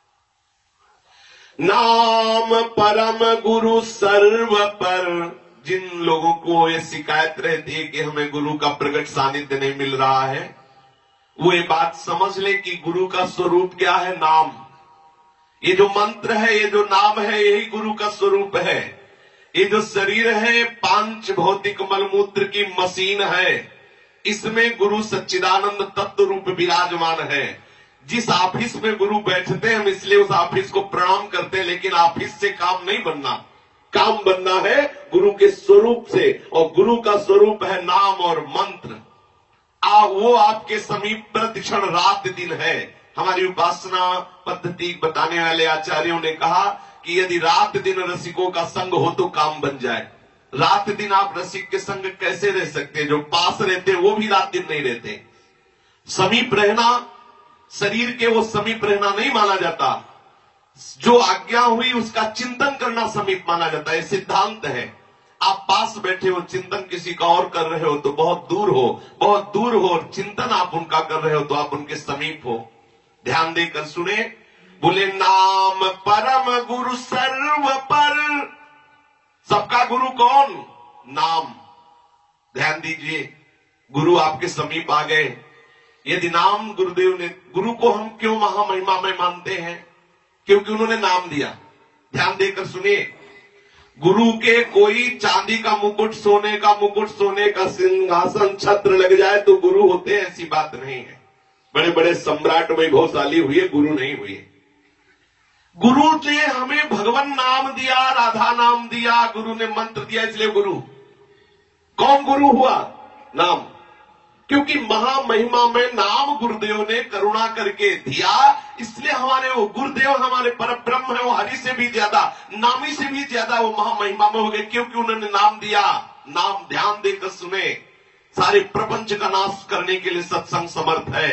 नाम परम गुरु सर्व पर। जिन लोगों को ये शिकायत रहती है कि हमें गुरु का प्रकट सानिध्य नहीं मिल रहा है, वो ये बात समझ ले कि गुरु का स्वरूप क्या है, नाम। ये जो मंत्र है, ये जो नाम है, यही गुरु का स्वरूप है। ये जो शरीर है पांच भौतिक मलमूत्र की मशीन है, इसमें गुरु सच्चिदानंद तत्व रूप विराजमान है। जिस ऑफिस में गुरु बैठते हैं हम इसलिए उस ऑफिस को प्रणाम करते हैं, लेकिन ऑफिस से काम नहीं बनना। काम बनना है गुरु के स्वरूप से, और गुरु का स्वरूप है नाम और मंत्र। आ, वो आपके समीप प्रतिक्षण रात दिन है। हमारी उपासना पद्धति बताने वाले आचार्यों ने कहा कि यदि रात दिन रसिकों का संग हो तो काम बन जाए। रात दिन आप रसिक के संग कैसे रह सकते? जो पास रहते वो भी रात दिन नहीं रहते। समीप रहना, शरीर के वो समीप रहना नहीं माना जाता। जो आज्ञा हुई उसका चिंतन करना समीप माना जाता है। सिद्धांत है। आप पास बैठे हो, चिंतन किसी का और कर रहे हो तो बहुत दूर हो, बहुत दूर हो, और चिंतन आप उनका कर रहे हो तो आप उनके समीप हो। ध्यान देकर सुने। बोले नाम परम गुरु सर्व पर। सबका गुरु कौन? नाम। ध्यान दीजिए, गुरु आपके समीप आ गए। यदि नाम गुरुदेव ने, गुरु को हम क्यों महामहिमा में मानते हैं? क्योंकि उन्होंने नाम दिया। ध्यान देकर सुनिए। गुरु के कोई चांदी का मुकुट, सोने का मुकुट, सोने का सिंहासन, छत्र लग जाए तो गुरु होते हैं, ऐसी बात नहीं है। बड़े बड़े सम्राट वैभवशाली हुए, गुरु नहीं हुए। गुरु ने हमें भगवान नाम दिया, राधा नाम दिया, गुरु ने मंत्र दिया, इसलिए गुरु। कौन गुरु हुआ? नाम। क्योंकि महामहिमा में नाम गुरुदेव ने करुणा करके दिया, इसलिए हमारे वो गुरुदेव हमारे परब्रह्म है, वो हरि से भी ज्यादा, नामी से भी ज्यादा वो महामहिमा में हो गए, क्योंकि उन्होंने नाम दिया। नाम ध्यान देकर सुने। सारे प्रपंच का नाश करने के लिए सत्संग समर्थ है।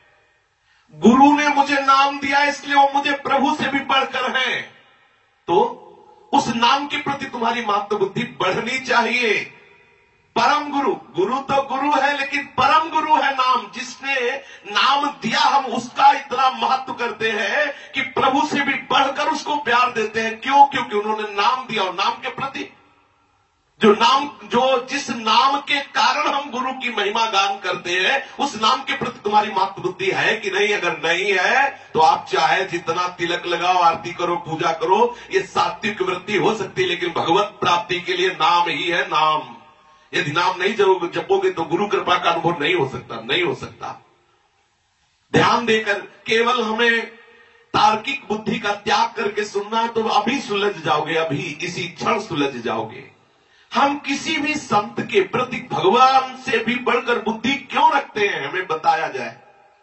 गुरु ने मुझे नाम दिया इसलिए वो मुझे प्रभु से भी बढ़कर है। तो उस नाम के प्रति तुम्हारी महत्व बुद्धि बढ़नी चाहिए। परम गुरु, गुरु तो गुरु है, लेकिन परम गुरु है नाम। जिसने नाम दिया हम उसका इतना महत्व करते हैं कि प्रभु से भी बढ़कर उसको प्यार देते हैं। क्यों? क्योंकि उन्होंने नाम दिया, और नाम के प्रति जो नाम, जो जिस नाम के कारण हम गुरु की महिमा गान करते हैं, उस नाम के प्रति तुम्हारी महत्व बुद्धि है कि नहीं? अगर नहीं है तो आप चाहे जितना तिलक लगाओ, आरती करो, पूजा करो, ये सात्विक वृत्ति हो सकती है, लेकिन भगवत प्राप्ति के लिए नाम ही है नाम। यदि नाम नहीं जपोगे तो गुरु कृपा का अनुभव नहीं हो सकता, नहीं हो सकता। ध्यान देकर केवल हमें तार्किक बुद्धि का त्याग करके सुनना, तो अभी सुलझ जाओगे, अभी इसी क्षण सुलझ जाओगे। हम किसी भी संत के प्रति भगवान से भी बढ़कर बुद्धि क्यों रखते हैं, हमें बताया जाए।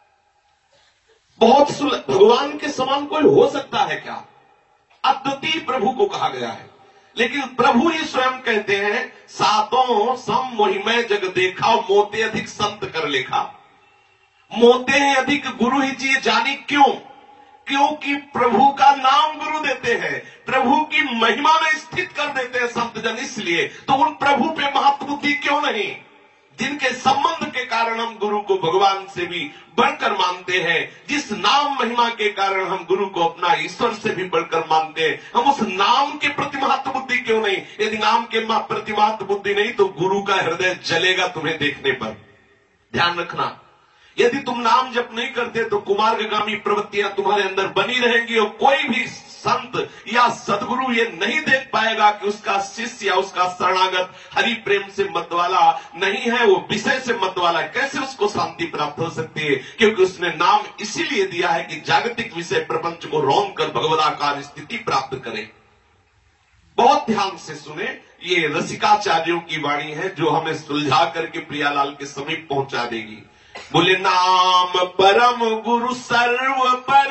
बहुत सुलझ, भगवान के समान कोई हो सकता है क्या? अद्वितीय प्रभु को कहा गया है, लेकिन प्रभु ही स्वयं कहते हैं, सातों सम मोहिमय जग देखा, मोते अधिक संत कर लेखा। मोते ही अधिक गुरु ही जिए जानी। क्यों? क्योंकि प्रभु का नाम गुरु देते हैं, प्रभु की महिमा में स्थित कर देते हैं संत जन। इसलिए तो उन प्रभु पे महत्व बुद्धि क्यों नहीं? जिनके संबंध के कारण हम गुरु को भगवान से भी बढ़कर मानते हैं, जिस नाम महिमा के कारण हम गुरु को अपना ईश्वर से भी बढ़कर मानते हैं, हम उस नाम के प्रति महत्व बुद्धि क्यों नहीं? यदि नाम के प्रति महत्व बुद्धि नहीं तो गुरु का हृदय जलेगा तुम्हें देखने पर। ध्यान रखना। यदि तुम नाम जप नहीं करते तो कुमार्गामी प्रवृत्तियां तुम्हारे अंदर बनी रहेंगी, और कोई भी संत या सदगुरु ये नहीं देख पाएगा कि उसका शिष्य या उसका शरणागत हरि प्रेम से मतवाला नहीं है, वो विषय से मतवाला है। कैसे उसको शांति प्राप्त हो सकती है? क्योंकि उसने नाम इसीलिए दिया है कि जागतिक विषय प्रपंच को रौंद कर भगवदाकार स्थिति प्राप्त करे। बहुत ध्यान से सुने, ये रसिकाचार्यों की वाणी है जो हमें सुलझा करके प्रियालाल के समीप पहुंचा देगी। बोले नाम परम गुरु सर्व पर,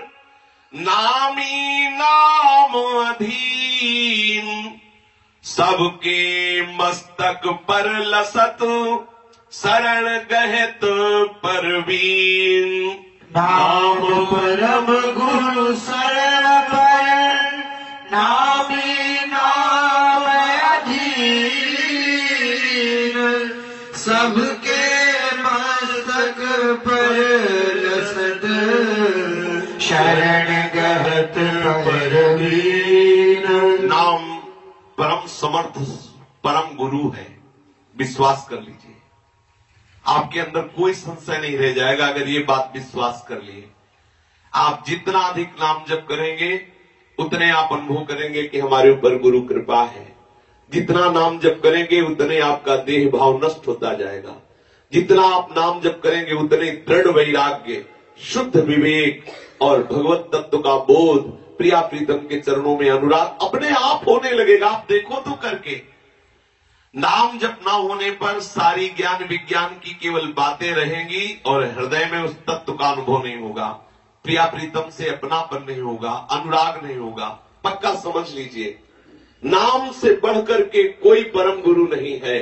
नामी नाम अधीन, सबके मस्तक पर लसत, शरण गहत परवीन। नाम परम गुरु शरण पर, नामी नाम अधीन, सबके मस्तक पर लसत, शरण गहत परवीन। नाम परम समर्थ परम गुरु है, विश्वास कर लीजिए। आपके अंदर कोई संशय नहीं रह जाएगा अगर ये बात विश्वास कर लिए। आप जितना अधिक नाम जप करेंगे उतने आप अनुभव करेंगे कि हमारे ऊपर गुरु कृपा है। जितना नाम जप करेंगे उतने आपका देह भाव नष्ट होता जाएगा। जितना आप नाम जप करेंगे उतने दृढ़ वैराग्य, शुद्ध विवेक और भगवत तत्व का बोध, प्रिया प्रीतम के चरणों में अनुराग अपने आप होने लगेगा। आप देखो तो करके। नाम जप ना होने पर सारी ज्ञान विज्ञान की केवल बातें रहेंगी और हृदय में उस तत्व का अनुभव नहीं होगा, प्रिया प्रीतम से अपनापन नहीं होगा, अनुराग नहीं होगा। पक्का समझ लीजिए, नाम से बढ़कर के कोई परम गुरु नहीं है।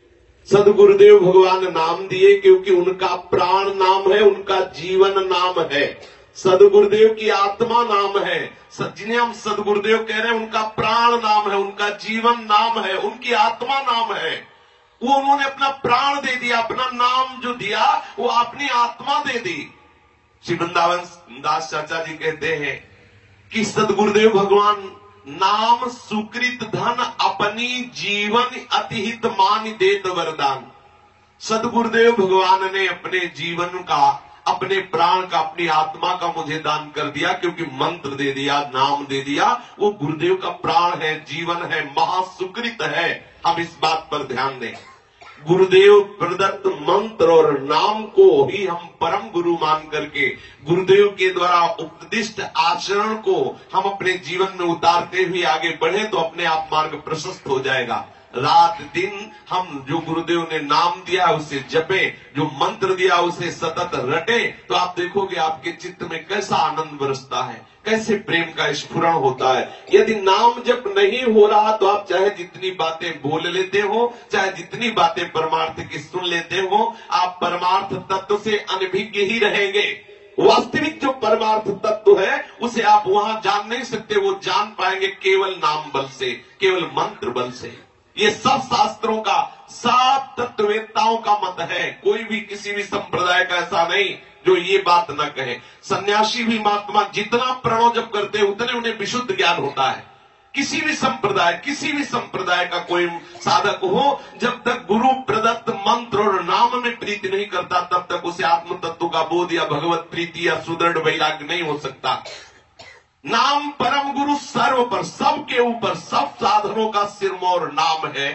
सदगुरुदेव भगवान नाम दिए क्योंकि उनका प्राण नाम है, उनका जीवन नाम है। सदगुरुदेव की आत्मा नाम है, जिन्हें हम सदगुरुदेव कह रहे हैं उनका प्राण नाम है, उनका जीवन नाम है, उनकी आत्मा नाम है। वो उन्होंने अपना प्राण दे दिया, अपना नाम जो दिया वो अपनी आत्मा दे दी। श्री वृंदावन दास चाचा जी कहते हैं कि सदगुरुदेव भगवान नाम सुकृत धन अपनी जीवन अतिहित मान देत वरदान। सदगुरुदेव भगवान ने अपने जीवन का, अपने प्राण का, अपनी आत्मा का मुझे दान कर दिया क्योंकि मंत्र दे दिया, नाम दे दिया। वो गुरुदेव का प्राण है, जीवन है, महासुकृत है। हम इस बात पर ध्यान दें। गुरुदेव प्रदत्त मंत्र और नाम को ही हम परम गुरु मान करके गुरुदेव के द्वारा उपदिष्ट आचरण को हम अपने जीवन में उतारते हुए आगे बढ़े तो अपने आप मार्ग प्रशस्त हो जाएगा। रात दिन हम जो गुरुदेव ने नाम दिया उसे जपे, जो मंत्र दिया उसे सतत रटे, तो आप देखोगे आपके चित्त में कैसा आनंद बरसता है, कैसे प्रेम का स्फुरण होता है। यदि नाम जप नहीं हो रहा तो आप चाहे जितनी बातें बोल लेते हो, चाहे जितनी बातें परमार्थ की सुन लेते हो, आप परमार्थ तत्व से अनभिज्ञ ही रहेंगे। वास्तविक जो परमार्थ तत्व है उसे आप वहां जान नहीं सकते, वो जान पाएंगे केवल नाम बल से, केवल मंत्र बल से। ये सब शास्त्रों का, सब तत्ववेत्ताओं का मत है। कोई भी किसी भी संप्रदाय का ऐसा नहीं जो ये बात न कहे। सन्यासी भी महात्मा जितना प्रणव जप करते हैं उतने उन्हें विशुद्ध ज्ञान होता है। किसी भी संप्रदाय, किसी भी संप्रदाय का कोई साधक हो, जब तक गुरु प्रदत्त मंत्र और नाम में प्रीति नहीं करता तब तक उसे आत्म तत्व का बोध या भगवत प्रीति या सुदृढ़ वैराग्य नहीं हो सकता। नाम परम गुरु सर्व पर, सबके ऊपर, सब साधनों का सिरमौर नाम है।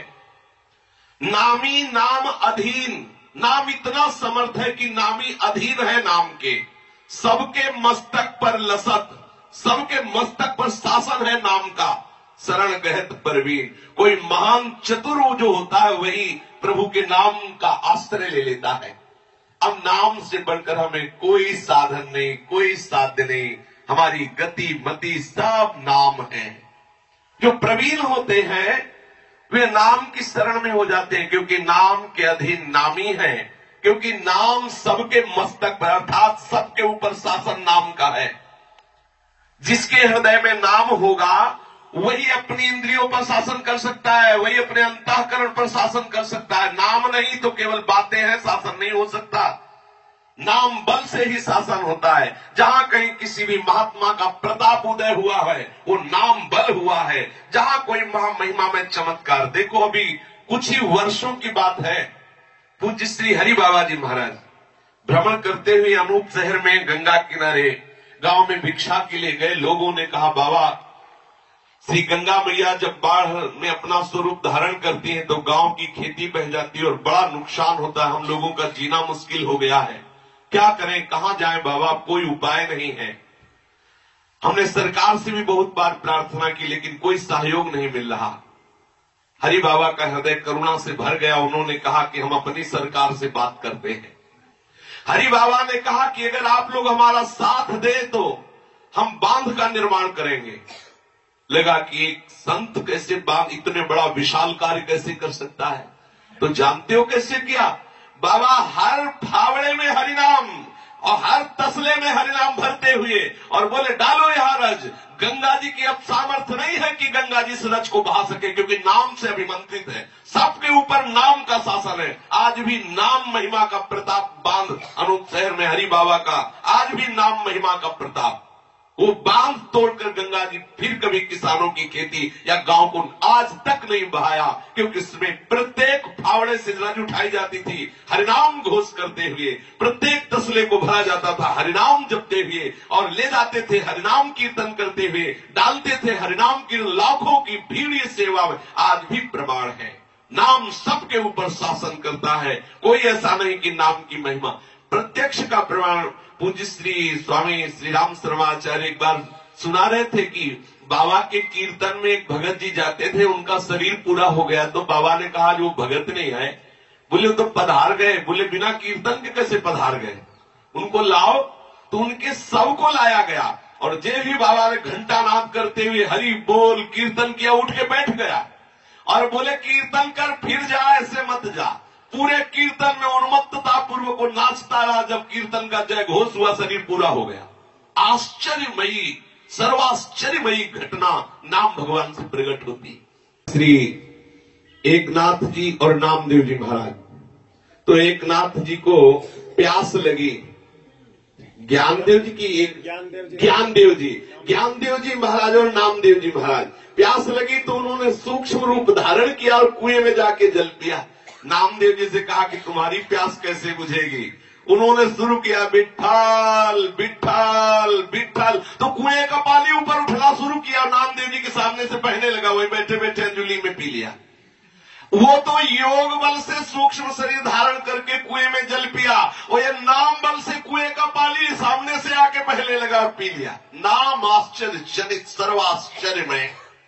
नामी नाम अधीन, नाम इतना समर्थ है कि नामी अधीन है नाम के। सबके मस्तक पर लसत, सबके मस्तक पर शासन है नाम का। शरण गहत परवीन, कोई महान चतुर जो होता है वही प्रभु के नाम का आश्रय ले लेता है। अब नाम से बढ़कर हमें कोई साधन नहीं, कोई साध्य नहीं। हमारी गति मति सब नाम है। जो प्रवीण होते हैं वे नाम की शरण में हो जाते हैं क्योंकि नाम के अधीन नामी है, क्योंकि नाम सबके मस्तक पर अर्थात सबके ऊपर शासन नाम का है। जिसके हृदय में नाम होगा वही अपनी इंद्रियों पर शासन कर सकता है, वही अपने अंतःकरण पर शासन कर सकता है। नाम नहीं तो केवल बातें हैं, शासन नहीं हो सकता। नाम बल से ही शासन होता है। जहां कहीं किसी भी महात्मा का प्रताप उदय हुआ है वो नाम बल हुआ है। जहां कोई महामहिमा में चमत्कार, देखो अभी कुछ ही वर्षों की बात है, पूज्य श्री हरि बाबा जी महाराज भ्रमण करते हुए अनूप शहर में गंगा किनारे गांव में भिक्षा के लिए गए। लोगों ने कहा बाबा श्री गंगा मैया जब बाढ़ में अपना स्वरूप धारण करती है तो गांव की खेती बह जाती है और बड़ा नुकसान होता है, हम लोगों का जीना मुश्किल हो गया है, क्या करें, कहां जाएं बाबा, कोई उपाय नहीं है। हमने सरकार से भी बहुत बार प्रार्थना की लेकिन कोई सहयोग नहीं मिल रहा। हरि बाबा का हृदय करुणा से भर गया। उन्होंने कहा कि हम अपनी सरकार से बात करते हैं। हरि बाबा ने कहा कि अगर आप लोग हमारा साथ दे तो हम बांध का निर्माण करेंगे। लगा कि एक संत कैसे बांध, इतने बड़ा विशाल कार्य कैसे कर सकता है। तो जानते हो कैसे किया? बाबा हर फावड़े में हरिनाम और हर तसले में हरिनाम भरते हुए और बोले डालो यहां रज। गंगा जी की अब सामर्थ्य नहीं है कि गंगा जी इस रज को बहा सके क्योंकि नाम से अभिमंत्रित है। सबके ऊपर नाम का शासन है। आज भी नाम महिमा का प्रताप बांध अनूप शहर में हरि बाबा का, आज भी नाम महिमा का प्रताप। वो बांध तोड़कर गंगा जी फिर कभी किसानों की खेती या गांव को आज तक नहीं बहाया क्योंकि इसमें प्रत्येक फावड़े से रज उठाई जाती थी हरिनाम घोष करते हुए, प्रत्येक तसले को भरा जाता था हरिनाम जपते हुए और ले जाते थे हरिनाम कीर्तन करते हुए, डालते थे हरिनाम की लाखों की भीड़ ये सेवा में। आज भी प्रमाण है नाम सबके ऊपर शासन करता है। कोई ऐसा नहीं कि नाम की महिमा, प्रत्यक्ष का प्रमाण पूज्य श्री स्वामी श्री राम शर्माचार्य एक बार सुना रहे थे कि बाबा के कीर्तन में एक भगत जी जाते थे, उनका शरीर पूरा हो गया तो बाबा ने कहा जो भगत नहीं आए, बोले तो पधार गए, बोले बिना कीर्तन के कैसे पधार गए, उनको लाओ। तो उनके सब को लाया गया और जे भी बाबा ने घंटा नाद करते हुए हरि बोल कीर्तन किया, उठ के बैठ गया और बोले कीर्तन कर फिर जा, ऐसे मत जा। पूरे कीर्तन में उन्मत्तता पूर्वक को नाचता रहा, जब कीर्तन का जय घोष हुआ शरीर पूरा हो गया। आश्चर्यमयी सर्वाश्चर्यमयी घटना नाम भगवान से प्रकट होती। श्री एकनाथ जी और नामदेव जी महाराज, तो एकनाथ जी को प्यास लगी, ज्ञानदेव जी की एक ज्ञानदेव जी ज्ञानदेव जी महाराज और नामदेव जी महाराज प्यास लगी तो उन्होंने सूक्ष्म रूप धारण किया और कुएं में जाके जल पिया। नामदेव जी से कहा कि तुम्हारी प्यास कैसे बुझेगी, उन्होंने शुरू किया विठ्ठल विठ्ठल विठ्ठल, तो कुएं का पानी ऊपर उठना शुरू किया, नामदेव जी के सामने से बहने लगा, वही बैठे बैठे अंजुली में पी लिया। वो तो योग बल से सूक्ष्म शरीर धारण करके कुएं में जल पिया, और ये नाम बल से कुएं का पानी सामने से आके बहने लगा और पी लिया। नाम आश्चर्य जनित सर्वाश्चर्य में,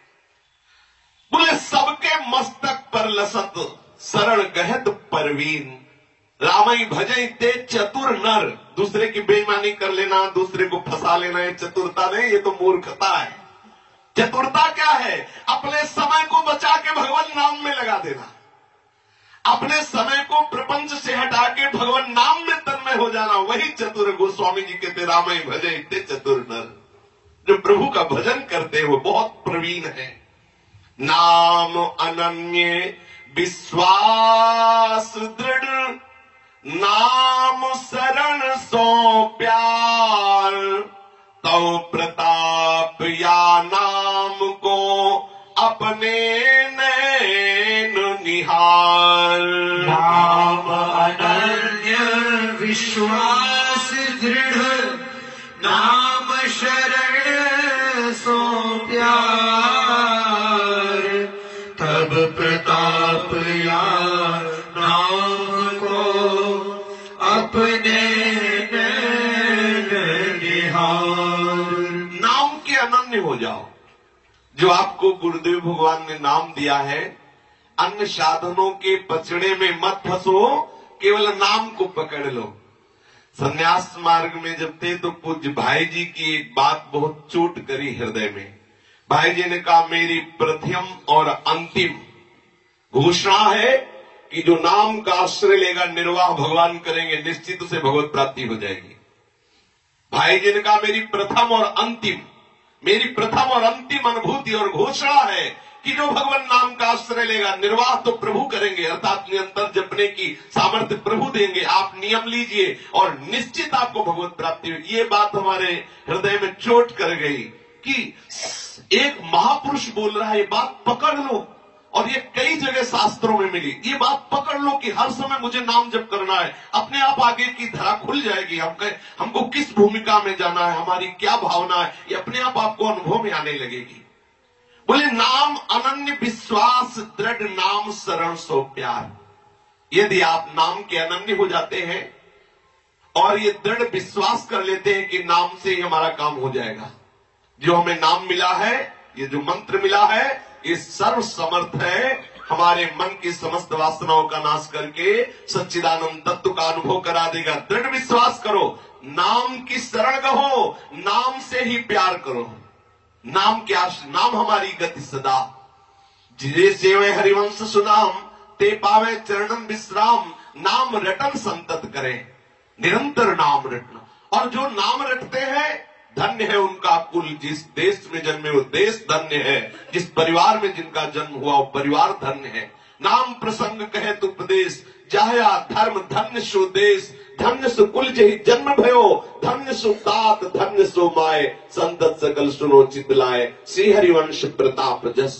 बोले सबके मस्तक पर लसत शरण गहत परवीन, रामई भजई ते चतुर नर। दूसरे की बेईमानी कर लेना, दूसरे को फंसा लेना, ये चतुरता नहीं, ये तो मूर्खता है। चतुरता क्या है? अपने समय को बचा के भगवान नाम में लगा देना, अपने समय को प्रपंच से हटा के भगवान नाम में तन्मय हो जाना, वही चतुर। गोस्वामी जी कहते रामई भजई ते चतुर नर, जो प्रभु का भजन करते हैं वो बहुत प्रवीण है। नाम अनन्य विश्वास दृढ़, नाम शरण सो प्यार, तो प्रताप या नाम को अपने नैन निहार। नाम अनन्य विश्वास दृढ़, नाम शरण सो प्यार, तब प्रताप या नाम को अपने नैन निहार। नाम के अनन्य हो जाओ। जो आपको गुरुदेव भगवान ने नाम दिया है, अन्य साधनों के पचड़े में मत फंसो, केवल नाम को पकड़ लो। संन्यास मार्ग में जब थे तो पूज्य भाई जी की एक बात बहुत चोट करी हृदय में। भाई जी ने कहा मेरी प्रथम और अंतिम घोषणा है कि जो नाम का आश्रय लेगा निर्वाह भगवान करेंगे, निश्चित उसे भगवत प्राप्ति हो जाएगी। भाई जी ने कहा मेरी प्रथम और अंतिम मेरी प्रथम और अंतिम अनुभूति और घोषणा है कि जो भगवान नाम का आश्रय लेगा निर्वाह तो प्रभु करेंगे, अर्थात निरंतर जपने की सामर्थ्य प्रभु देंगे। आप नियम लीजिए और निश्चित आपको भगवत प्राप्ति होगी। ये बात हमारे हृदय में चोट कर गई कि एक महापुरुष बोल रहा है, ये बात पकड़ लो। और ये कई जगह शास्त्रों में मिली, ये बात पकड़ लो कि हर समय मुझे नाम जप करना है, अपने आप आगे की धारा खुल जाएगी। हम कहे हमको किस भूमिका में जाना है, हमारी क्या भावना है, ये अपने आप आपको अनुभव में आने लगेगी। बोले नाम अनन्य विश्वास दृढ़, नाम शरण सो प्यार। यदि आप नाम के अनन्य हो जाते हैं और ये दृढ़ विश्वास कर लेते हैं कि नाम से ही हमारा काम हो जाएगा, जो हमें नाम मिला है, ये जो मंत्र मिला है, ये सर्व समर्थ है, हमारे मन की समस्त वासनाओं का नाश करके सच्चिदानंद तत्व का अनुभव करा देगा। दृढ़ विश्वास करो, नाम की शरण कहो, नाम से ही प्यार करो। नाम क्या? नाम हमारी गति सदा। जिसे सेवे हरिवंश सुनाम, ते पावे चरणन विश्राम। नाम रटन संतत करें, निरंतर नाम रटना। और जो नाम रटते हैं धन्य है उनका कुल, जिस देश में जन्मे वो देश धन्य है, जिस परिवार में जिनका जन्म हुआ वो परिवार धन्य है। नाम प्रसंग कहे तो प्रदेश, जाया धर्म धन्य सो देश। धन्य सो कुल जही जन्म भयो, धन्य सो तात धन्य सो माए। संतत सकल सुनो चित लाए, श्री हरिवंश प्रताप जस।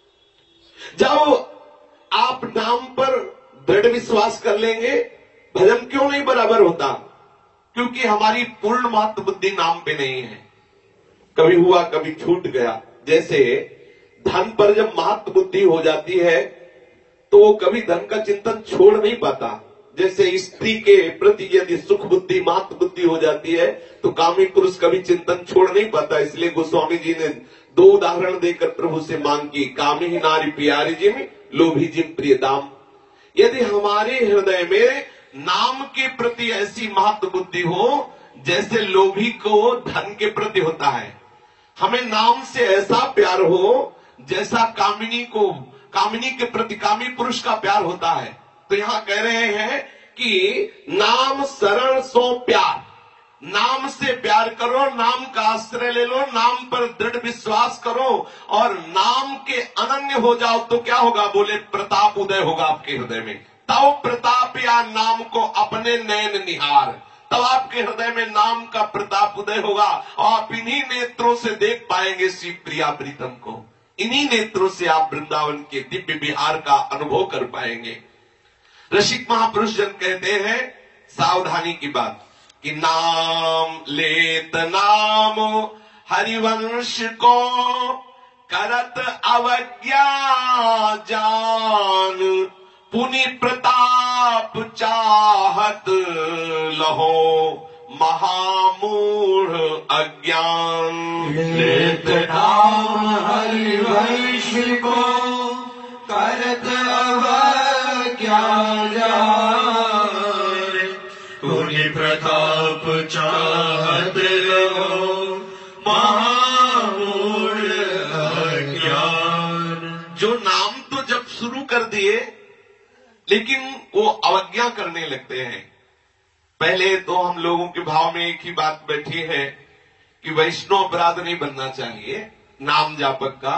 जब आप नाम पर दृढ़ विश्वास कर लेंगे, भजन क्यों नहीं बराबर होता? क्योंकि हमारी पूर्ण मात्र बुद्धि नाम पे नहीं है। कभी हुआ कभी छूट गया। जैसे धन पर जब महत्व बुद्धि हो जाती है तो वो कभी धन का चिंतन छोड़ नहीं पाता। जैसे स्त्री के प्रति यदि सुख बुद्धि मात बुद्धि हो जाती है तो कामी पुरुष कभी चिंतन छोड़ नहीं पाता। इसलिए गोस्वामी जी ने दो उदाहरण देकर प्रभु से मांग की, कामी ही नारी प्यारी जिम, लोभी जिम प्रिय दाम। यदि हमारे हृदय में नाम के प्रति ऐसी महत्व बुद्धि हो जैसे लोभी को धन के प्रति होता है, हमें नाम से ऐसा प्यार हो जैसा कामिनी को कामिनी के प्रति कामी पुरुष का प्यार होता है, तो यहां कह रहे हैं कि नाम शरण सो प्यार, नाम से प्यार करो, नाम का आश्रय ले लो, नाम पर दृढ़ विश्वास करो और नाम के अनन्य हो जाओ तो क्या होगा? बोले प्रताप उदय होगा आपके हृदय में। तब प्रताप या नाम को अपने नयन निहार, तब आपके हृदय में नाम का प्रताप उदय होगा और आप इन्हीं नेत्रों से देख पाएंगे श्री प्रिया प्रीतम को, इन्हीं नेत्रों से आप वृंदावन के दिव्य विहार का अनुभव कर पाएंगे। रसिक महापुरुष जन कहते हैं सावधानी की बात कि नाम लेत नाम हरिवंश को करत अवज्ञा जान, पुनि प्रताप चाहत लहो महामूढ़ अज्ञान। लेत नाम हरिवंश को करत अवज्ञा जान, पुनि प्रताप चाहत लहो महामूढ़ अज्ञान। जो नाम तो जब शुरू कर दिए लेकिन वो अवज्ञा करने लगते हैं। पहले तो हम लोगों के भाव में एक ही बात बैठी है कि वैष्णव अपराध नहीं बनना चाहिए नाम जापक का,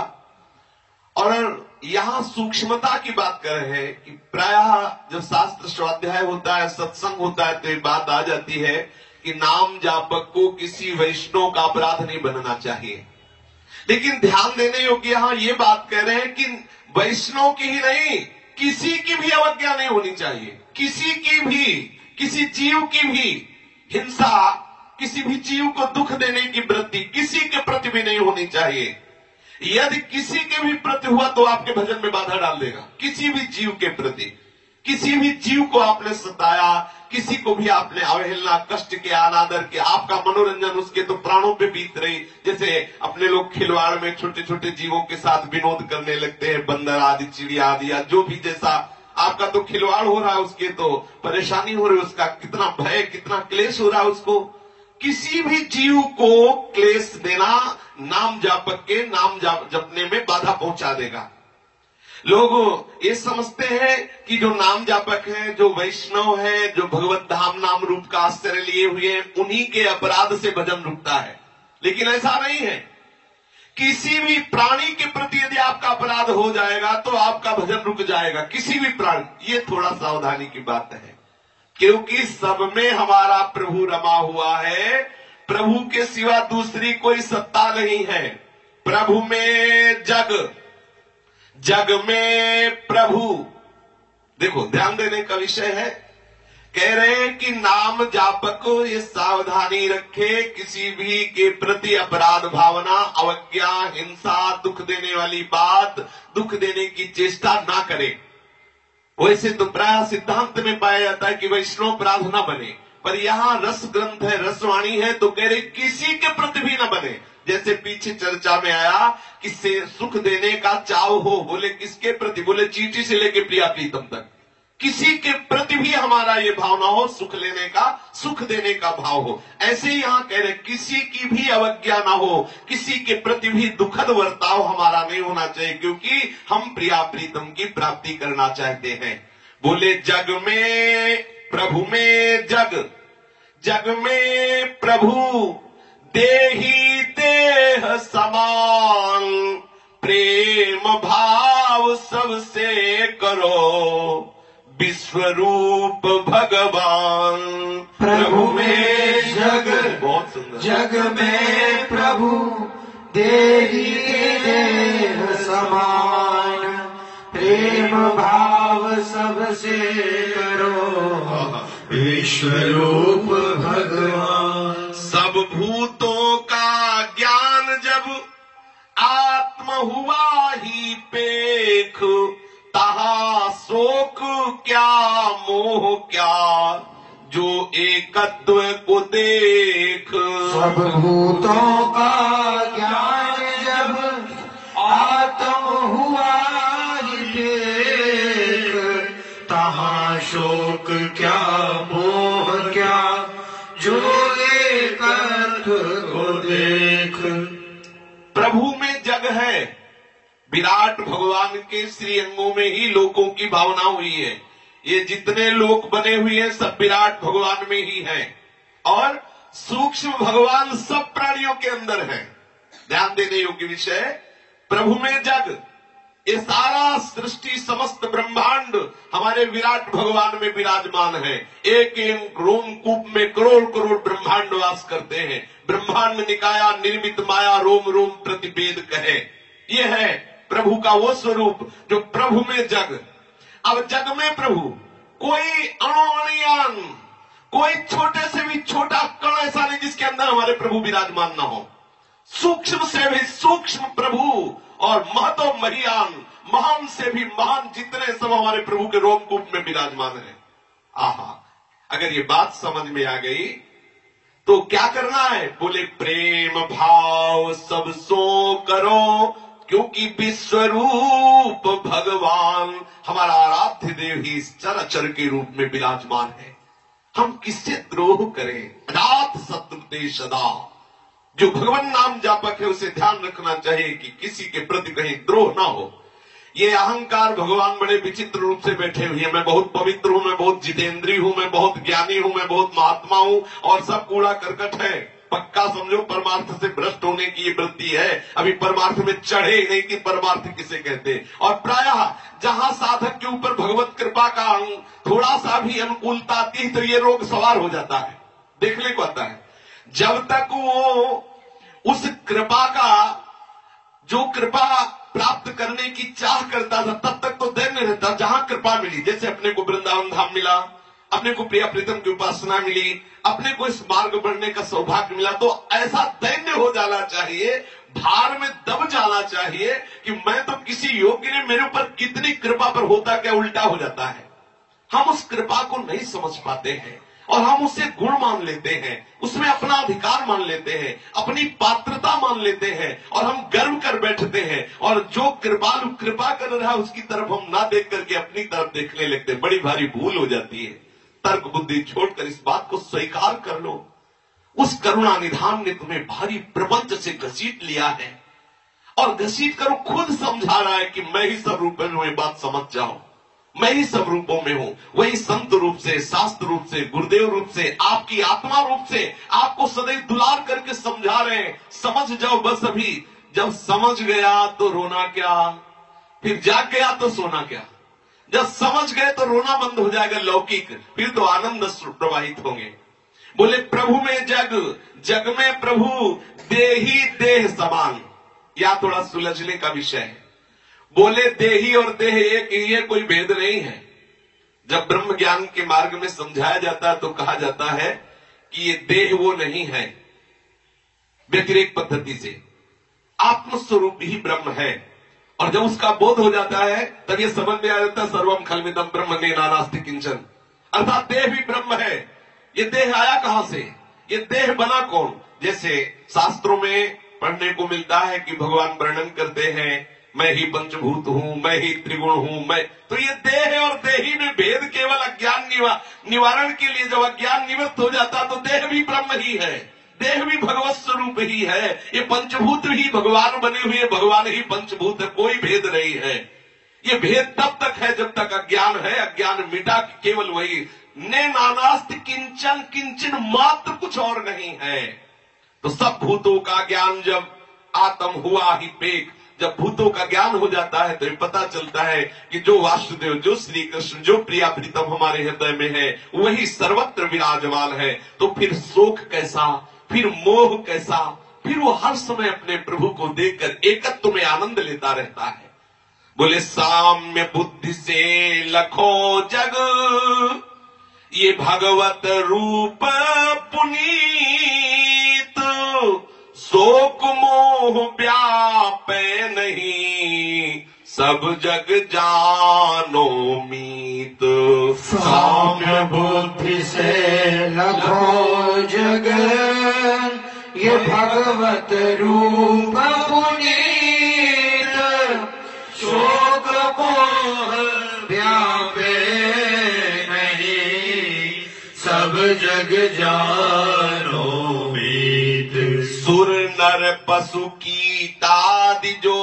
और यहां सूक्ष्मता की बात कर रहे हैं कि प्रायः जब शास्त्र स्वाध्याय होता है, सत्संग होता है, तो ये बात आ जाती है कि नाम जापक को किसी वैष्णव का अपराध नहीं बनना चाहिए। लेकिन ध्यान देने योग्य यहां ये बात कह रहे हैं कि वैष्णव की ही नहीं, किसी की भी अवज्ञा नहीं होनी चाहिए, किसी की भी, किसी जीव की भी हिंसा, किसी भी जीव को दुख देने की वृत्ति किसी के प्रति भी नहीं होनी चाहिए। यदि किसी के भी प्रति हुआ तो आपके भजन में बाधा डाल देगा। किसी भी जीव के प्रति, किसी भी जीव को आपने सताया, किसी को भी आपने अवहेलना, कष्ट के, अनादर के, आपका मनोरंजन उसके तो प्राणों पे बीत रही। जैसे अपने लोग खिलवाड़ में छोटे छोटे जीवों के साथ विनोद करने लगते हैं, बंदर आदि, चिड़िया आदि, या जो भी जैसा आपका तो खिलवाड़ हो रहा है, उसके तो परेशानी हो रही है, उसका कितना भय, कितना क्लेश हो रहा है उसको। किसी भी जीव को क्लेश देना नाम जापक के नाम जाप जपने में बाधा पहुंचा देगा। लोग ये समझते हैं कि जो नाम जापक है, जो वैष्णव है, जो भगवत धाम नाम रूप का आश्रय लिए हुए हैं, उन्हीं के अपराध से भजन रुकता है। लेकिन ऐसा नहीं है। किसी भी प्राणी के प्रति यदि आपका अपराध हो जाएगा तो आपका भजन रुक जाएगा, किसी भी प्राणी। ये थोड़ा सावधानी की बात है, क्योंकि सब में हमारा प्रभु रमा हुआ है। प्रभु के सिवा दूसरी कोई सत्ता नहीं है। प्रभु में जग, जग में प्रभु। देखो ध्यान देने का विषय है, कह रहे हैं कि नाम जापक को ये सावधानी रखे, किसी भी के प्रति अपराध भावना, अवज्ञा, हिंसा, दुख देने वाली बात, दुख देने की चेष्टा ना करे। वैसे तो प्राय सिद्धांत में पाया जाता है कि वैष्णव अपराध न बने, पर यहाँ रस ग्रंथ है, रसवाणी है, तो कह रहे किसी के प्रति भी न बने। जैसे पीछे चर्चा में आया कि से सुख देने का चाव हो, बोले किसके प्रति? बोले चींटी से लेके प्रिया प्रीतम तक, किसी के प्रति भी हमारा ये भावना हो, सुख लेने का, सुख देने का भाव हो। ऐसे ही यहाँ कह रहे किसी की भी अवज्ञा ना हो, किसी के प्रति भी दुखद वर्ताव हमारा नहीं होना चाहिए, क्योंकि हम प्रिया प्रीतम की प्राप्ति करना चाहते हैं। बोले जग में प्रभु में जग, जग में प्रभु देही देह समान, प्रेम भाव सबसे करो विश्वरूप भगवान। प्रभु में जग, बहुत सुंदर, जग में प्रभु देही देह समान, प्रेम भाव सबसे करो विश्वरूप भगवान। सब भूतों का ज्ञान जब आत्म हुआ ही पेख, ताहा शोक क्या मोह क्या, जो एकत्व को देख। सब भूतों का ज्ञान जब आत्म हुआ ही देख, तहाँ शोक क्या मोह क्या, जो एकत्व को देख। प्रभु में जग है, विराट भगवान के श्री अंगों में ही लोकों की भावना हुई है। ये जितने लोक बने हुए हैं सब विराट भगवान में ही है, और सूक्ष्म भगवान सब प्राणियों के अंदर है। ध्यान देने योग्य विषय, प्रभु में जग, ये सारा सृष्टि समस्त ब्रह्मांड हमारे विराट भगवान में विराजमान है। एक एक रोमकूप में करोड़ करोड़ ब्रह्मांड वास करते हैं। ब्रह्मांड निकाया निर्मित माया रोम रोम प्रतिपेद कहे, ये है प्रभु का वो स्वरूप जो प्रभु में जग। अब जग में प्रभु, कोई अणुअणियान, कोई छोटे से भी छोटा कण ऐसा नहीं जिसके अंदर हमारे प्रभु विराजमान न हो। सूक्ष्म से भी सूक्ष्म प्रभु और महतो महियान, महान से भी महान जितने सब हमारे प्रभु के रोमकूप में विराजमान है। आहा, अगर ये बात समझ में आ गई तो क्या करना है? बोले प्रेम भाव सब सो करो, क्योंकि विश्वरूप भगवान हमारा आराध्य देव ही इस चराचर के रूप में विराजमान है। हम किससे द्रोह करें? अजात शत्रुते सदा। जो भगवान नाम जापक है उसे ध्यान रखना चाहिए कि किसी के प्रति कहीं द्रोह ना हो। ये अहंकार भगवान बड़े विचित्र रूप से बैठे हुए हैं। मैं बहुत पवित्र हूं, मैं बहुत जितेंद्रीय हूं, मैं बहुत ज्ञानी हूं, मैं बहुत महात्मा हूं, और सब कूड़ा करकट है। पक्का समझो परमार्थ से भ्रष्ट होने की ये वृत्ति है। अभी परमार्थ में चढ़े ही नहीं कि परमार्थ किसे कहते। और प्रायः जहां साधक के ऊपर भगवत कृपा का थोड़ा सा भी अनुकूलता आती है तो ये रोग सवार हो जाता है। देखने को आता है, जब तक वो उस कृपा का, जो कृपा प्राप्त करने की चाह करता था, तब तक तो दैन्य रहता। जहां कृपा मिली, जैसे अपने को वृंदावन धाम मिला, अपने को प्रिया प्रीतम की उपासना मिली, अपने को इस मार्ग बढ़ने का सौभाग्य मिला, तो ऐसा दैन्य हो जाना चाहिए, भार में दब जाना चाहिए कि मैं तो किसी योग्य ने मेरे ऊपर कितनी कृपा, पर होता क्या उल्टा हो जाता है। हम उस कृपा को नहीं समझ पाते हैं और हम उसे गुण मान लेते हैं, उसमें अपना अधिकार मान लेते हैं, अपनी पात्रता मान लेते हैं, और हम गर्व कर बैठते हैं। और जो कृपालु कृपा कर रहा है उसकी तरफ हम ना देख करके अपनी तरफ देखने लगते हैं। बड़ी भारी भूल हो जाती है। तर्क बुद्धि छोड़कर इस बात को स्वीकार कर लो, उस करुणा निधान ने तुम्हें भारी प्रपंच से घसीट लिया है, और घसीट कर खुद समझा रहा है कि मैं ही सब रूपों में, ये बात समझ जाओ, मैं ही सब रूपों में हूं। वही संत रूप से, शास्त्र रूप से, गुरुदेव रूप से, आपकी आत्मा रूप से आपको सदैव दुलार करके समझा रहे हैं। समझ जाओ बस। अभी जब समझ गया तो रोना क्या, फिर जाग गया तो सोना क्या। जब समझ गए तो रोना बंद हो जाएगा लौकिक, फिर तो आनंद प्रवाहित होंगे। बोले प्रभु में जग, जग में प्रभु, देही देह समान। या थोड़ा सुलझने का विषय है। बोले देही और देह एक ही है, कोई भेद नहीं है। जब ब्रह्म ज्ञान के मार्ग में समझाया जाता है तो कहा जाता है कि ये देह वो नहीं है, व्यतिरेक पद्धति से आत्मस्वरूप ही ब्रह्म है। और जब उसका बोध हो जाता है तब ये समझ में आ जाता है सर्वम खलमिदम ब्रह्म ने नानास्ति किंचन, अर्थात देह भी ब्रह्म है। ये देह आया कहां से, ये देह बना कौन? जैसे शास्त्रों में पढ़ने को मिलता है कि भगवान वर्णन करते हैं, मैं ही पंचभूत हूं, मैं ही त्रिगुण हूं, मैं तो ये देह और देही में भेद केवल अज्ञान निवा, निवारण के लिए। जब अज्ञान निवृत्त हो जाता तो देह भी ब्रह्म ही है, देह भी भगवत स्वरूप ही है। ये पंचभूत ही भगवान बने हुए, भगवान ही पंचभूत है, कोई भेद नहीं है। ये भेद तब तक है जब तक अज्ञान है। अज्ञान मिटा केवल वही ने नानास्ति किंचन, किंचन मात्र कुछ और नहीं है। तो सब भूतों का ज्ञान जब आत्म हुआ ही पेक, जब भूतों का ज्ञान हो जाता है तो ये पता चलता है कि जो वासुदेव, जो श्री कृष्ण, जो प्रिया प्रीतम हमारे हृदय में है वही सर्वत्र विराजमान है। तो फिर शोक कैसा, फिर मोह कैसा, फिर वो हर समय अपने प्रभु को देखकर एकत्व में आनंद लेता रहता है। बोले साम्य बुद्धि से लखो जग, ये भगवत रूप पुनीत, शोक मोह व्यापे नहीं, सब जग जानो मीत। साम्य बुद्धि से लखो जग ये भगवत रूप पुनीत। शोक मोह व्यापे नहीं सब जग जानो मीत। सुर नर पशु कीटादि जो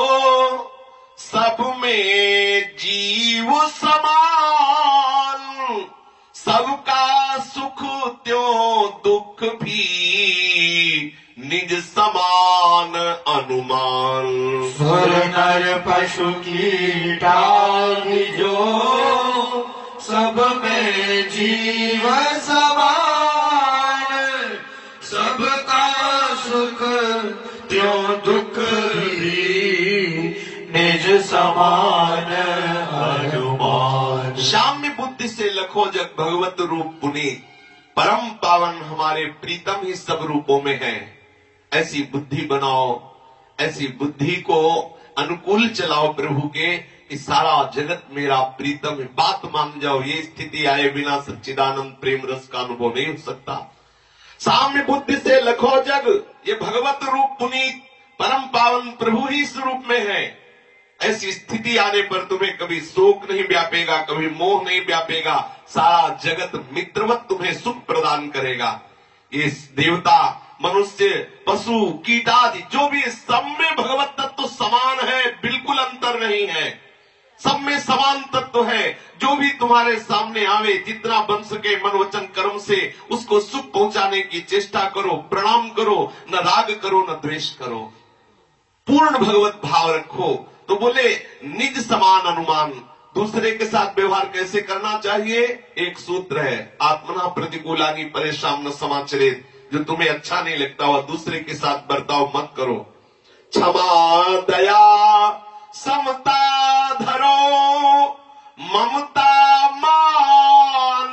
सब में जीव समान। सबका सुख त्यों दुख भी निज समान अनुमान। सुर नर पशु कीटादि जो सब में जीव समान। सबका सुख त्यों दुख भी निज समान अनुमान। शाम्य बुद्धि से लखो जग भगवत रूप पुनीत। परम पावन हमारे प्रीतम ही सब रूपों में है। ऐसी बुद्धि बनाओ, ऐसी बुद्धि को अनुकूल चलाओ प्रभु के कि सारा जगत मेरा प्रीतम है। बात मान जाओ, ये स्थिति आए बिना सच्चिदानंद प्रेम रस का अनुभव नहीं हो सकता। साम्य बुद्धि से लखो जग, ये भगवत रूप पुनीत परम पावन प्रभु ही इस रूप में है। ऐसी स्थिति आने पर तुम्हें कभी शोक नहीं व्यापेगा, कभी मोह नहीं व्यापेगा। सारा जगत मित्रवत तुम्हें सुख प्रदान करेगा। ये देवता, मनुष्य, पशु, कीटादि जो भी सब में भगवत तत्व समान है, बिल्कुल अंतर नहीं है। सब में समान तत्व है। जो भी तुम्हारे सामने आवे, जितना बन सके मन वचन कर्म से उसको सुख पहुंचाने की चेष्टा करो। प्रणाम करो, न राग करो न द्वेष करो, पूर्ण भगवत भाव रखो। तो बोले निज समान अनुमान। दूसरे के साथ व्यवहार कैसे करना चाहिए? एक सूत्र है, आत्मना प्रतिकूलानि परेशान न समाचरित। जो तुम्हें अच्छा नहीं लगता वह दूसरे के साथ बर्ताव मत करो। क्षमा दया समता धरो, ममता मान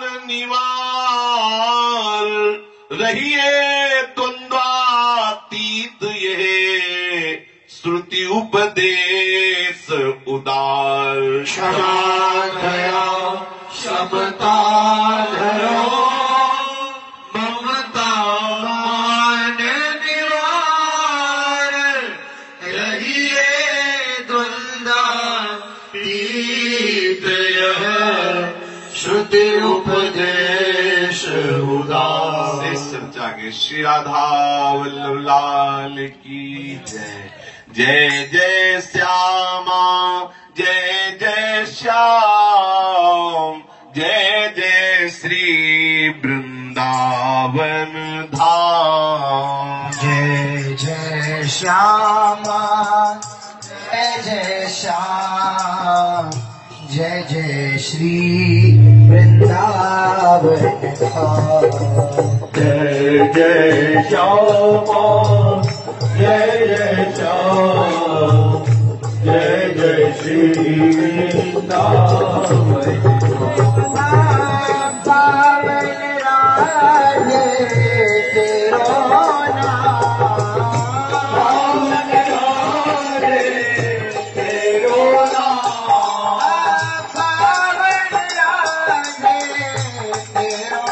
निवार। रहिए द्वंद्वातीत ये श्रुति उपदेश उदार। क्षमा दया समता धरो, ममता मान निवार। रहिए द्वंद्वातीत यह श्रुति उपदेश उदार। जागे श्री राधा वल्लभ लाल की जय। जय जय श्यामा, जय जय श्याम, जय जय श्री वृंदावन धाम। जय जय श्यामा, जय जय श्याम, जय जय श्री वृंदावन धाम। जय जय श्यामा, जय जय श्याम, जय जय श्री वृंदावन धाम। पावन राधे तेरो नाम, पावन राधे तेरो नाम, पावन राधे तेरो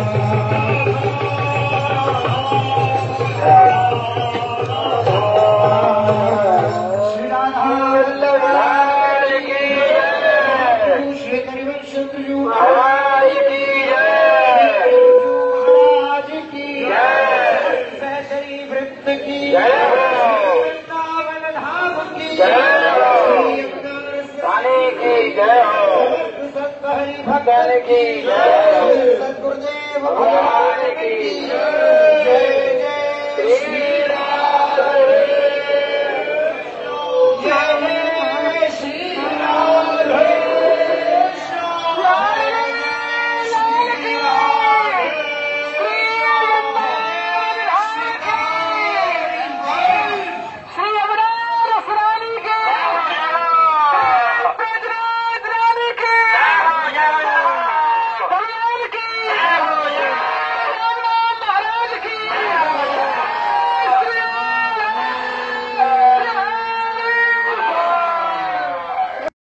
भगवान की जय, सद्गुरुदेव भगवान की जय।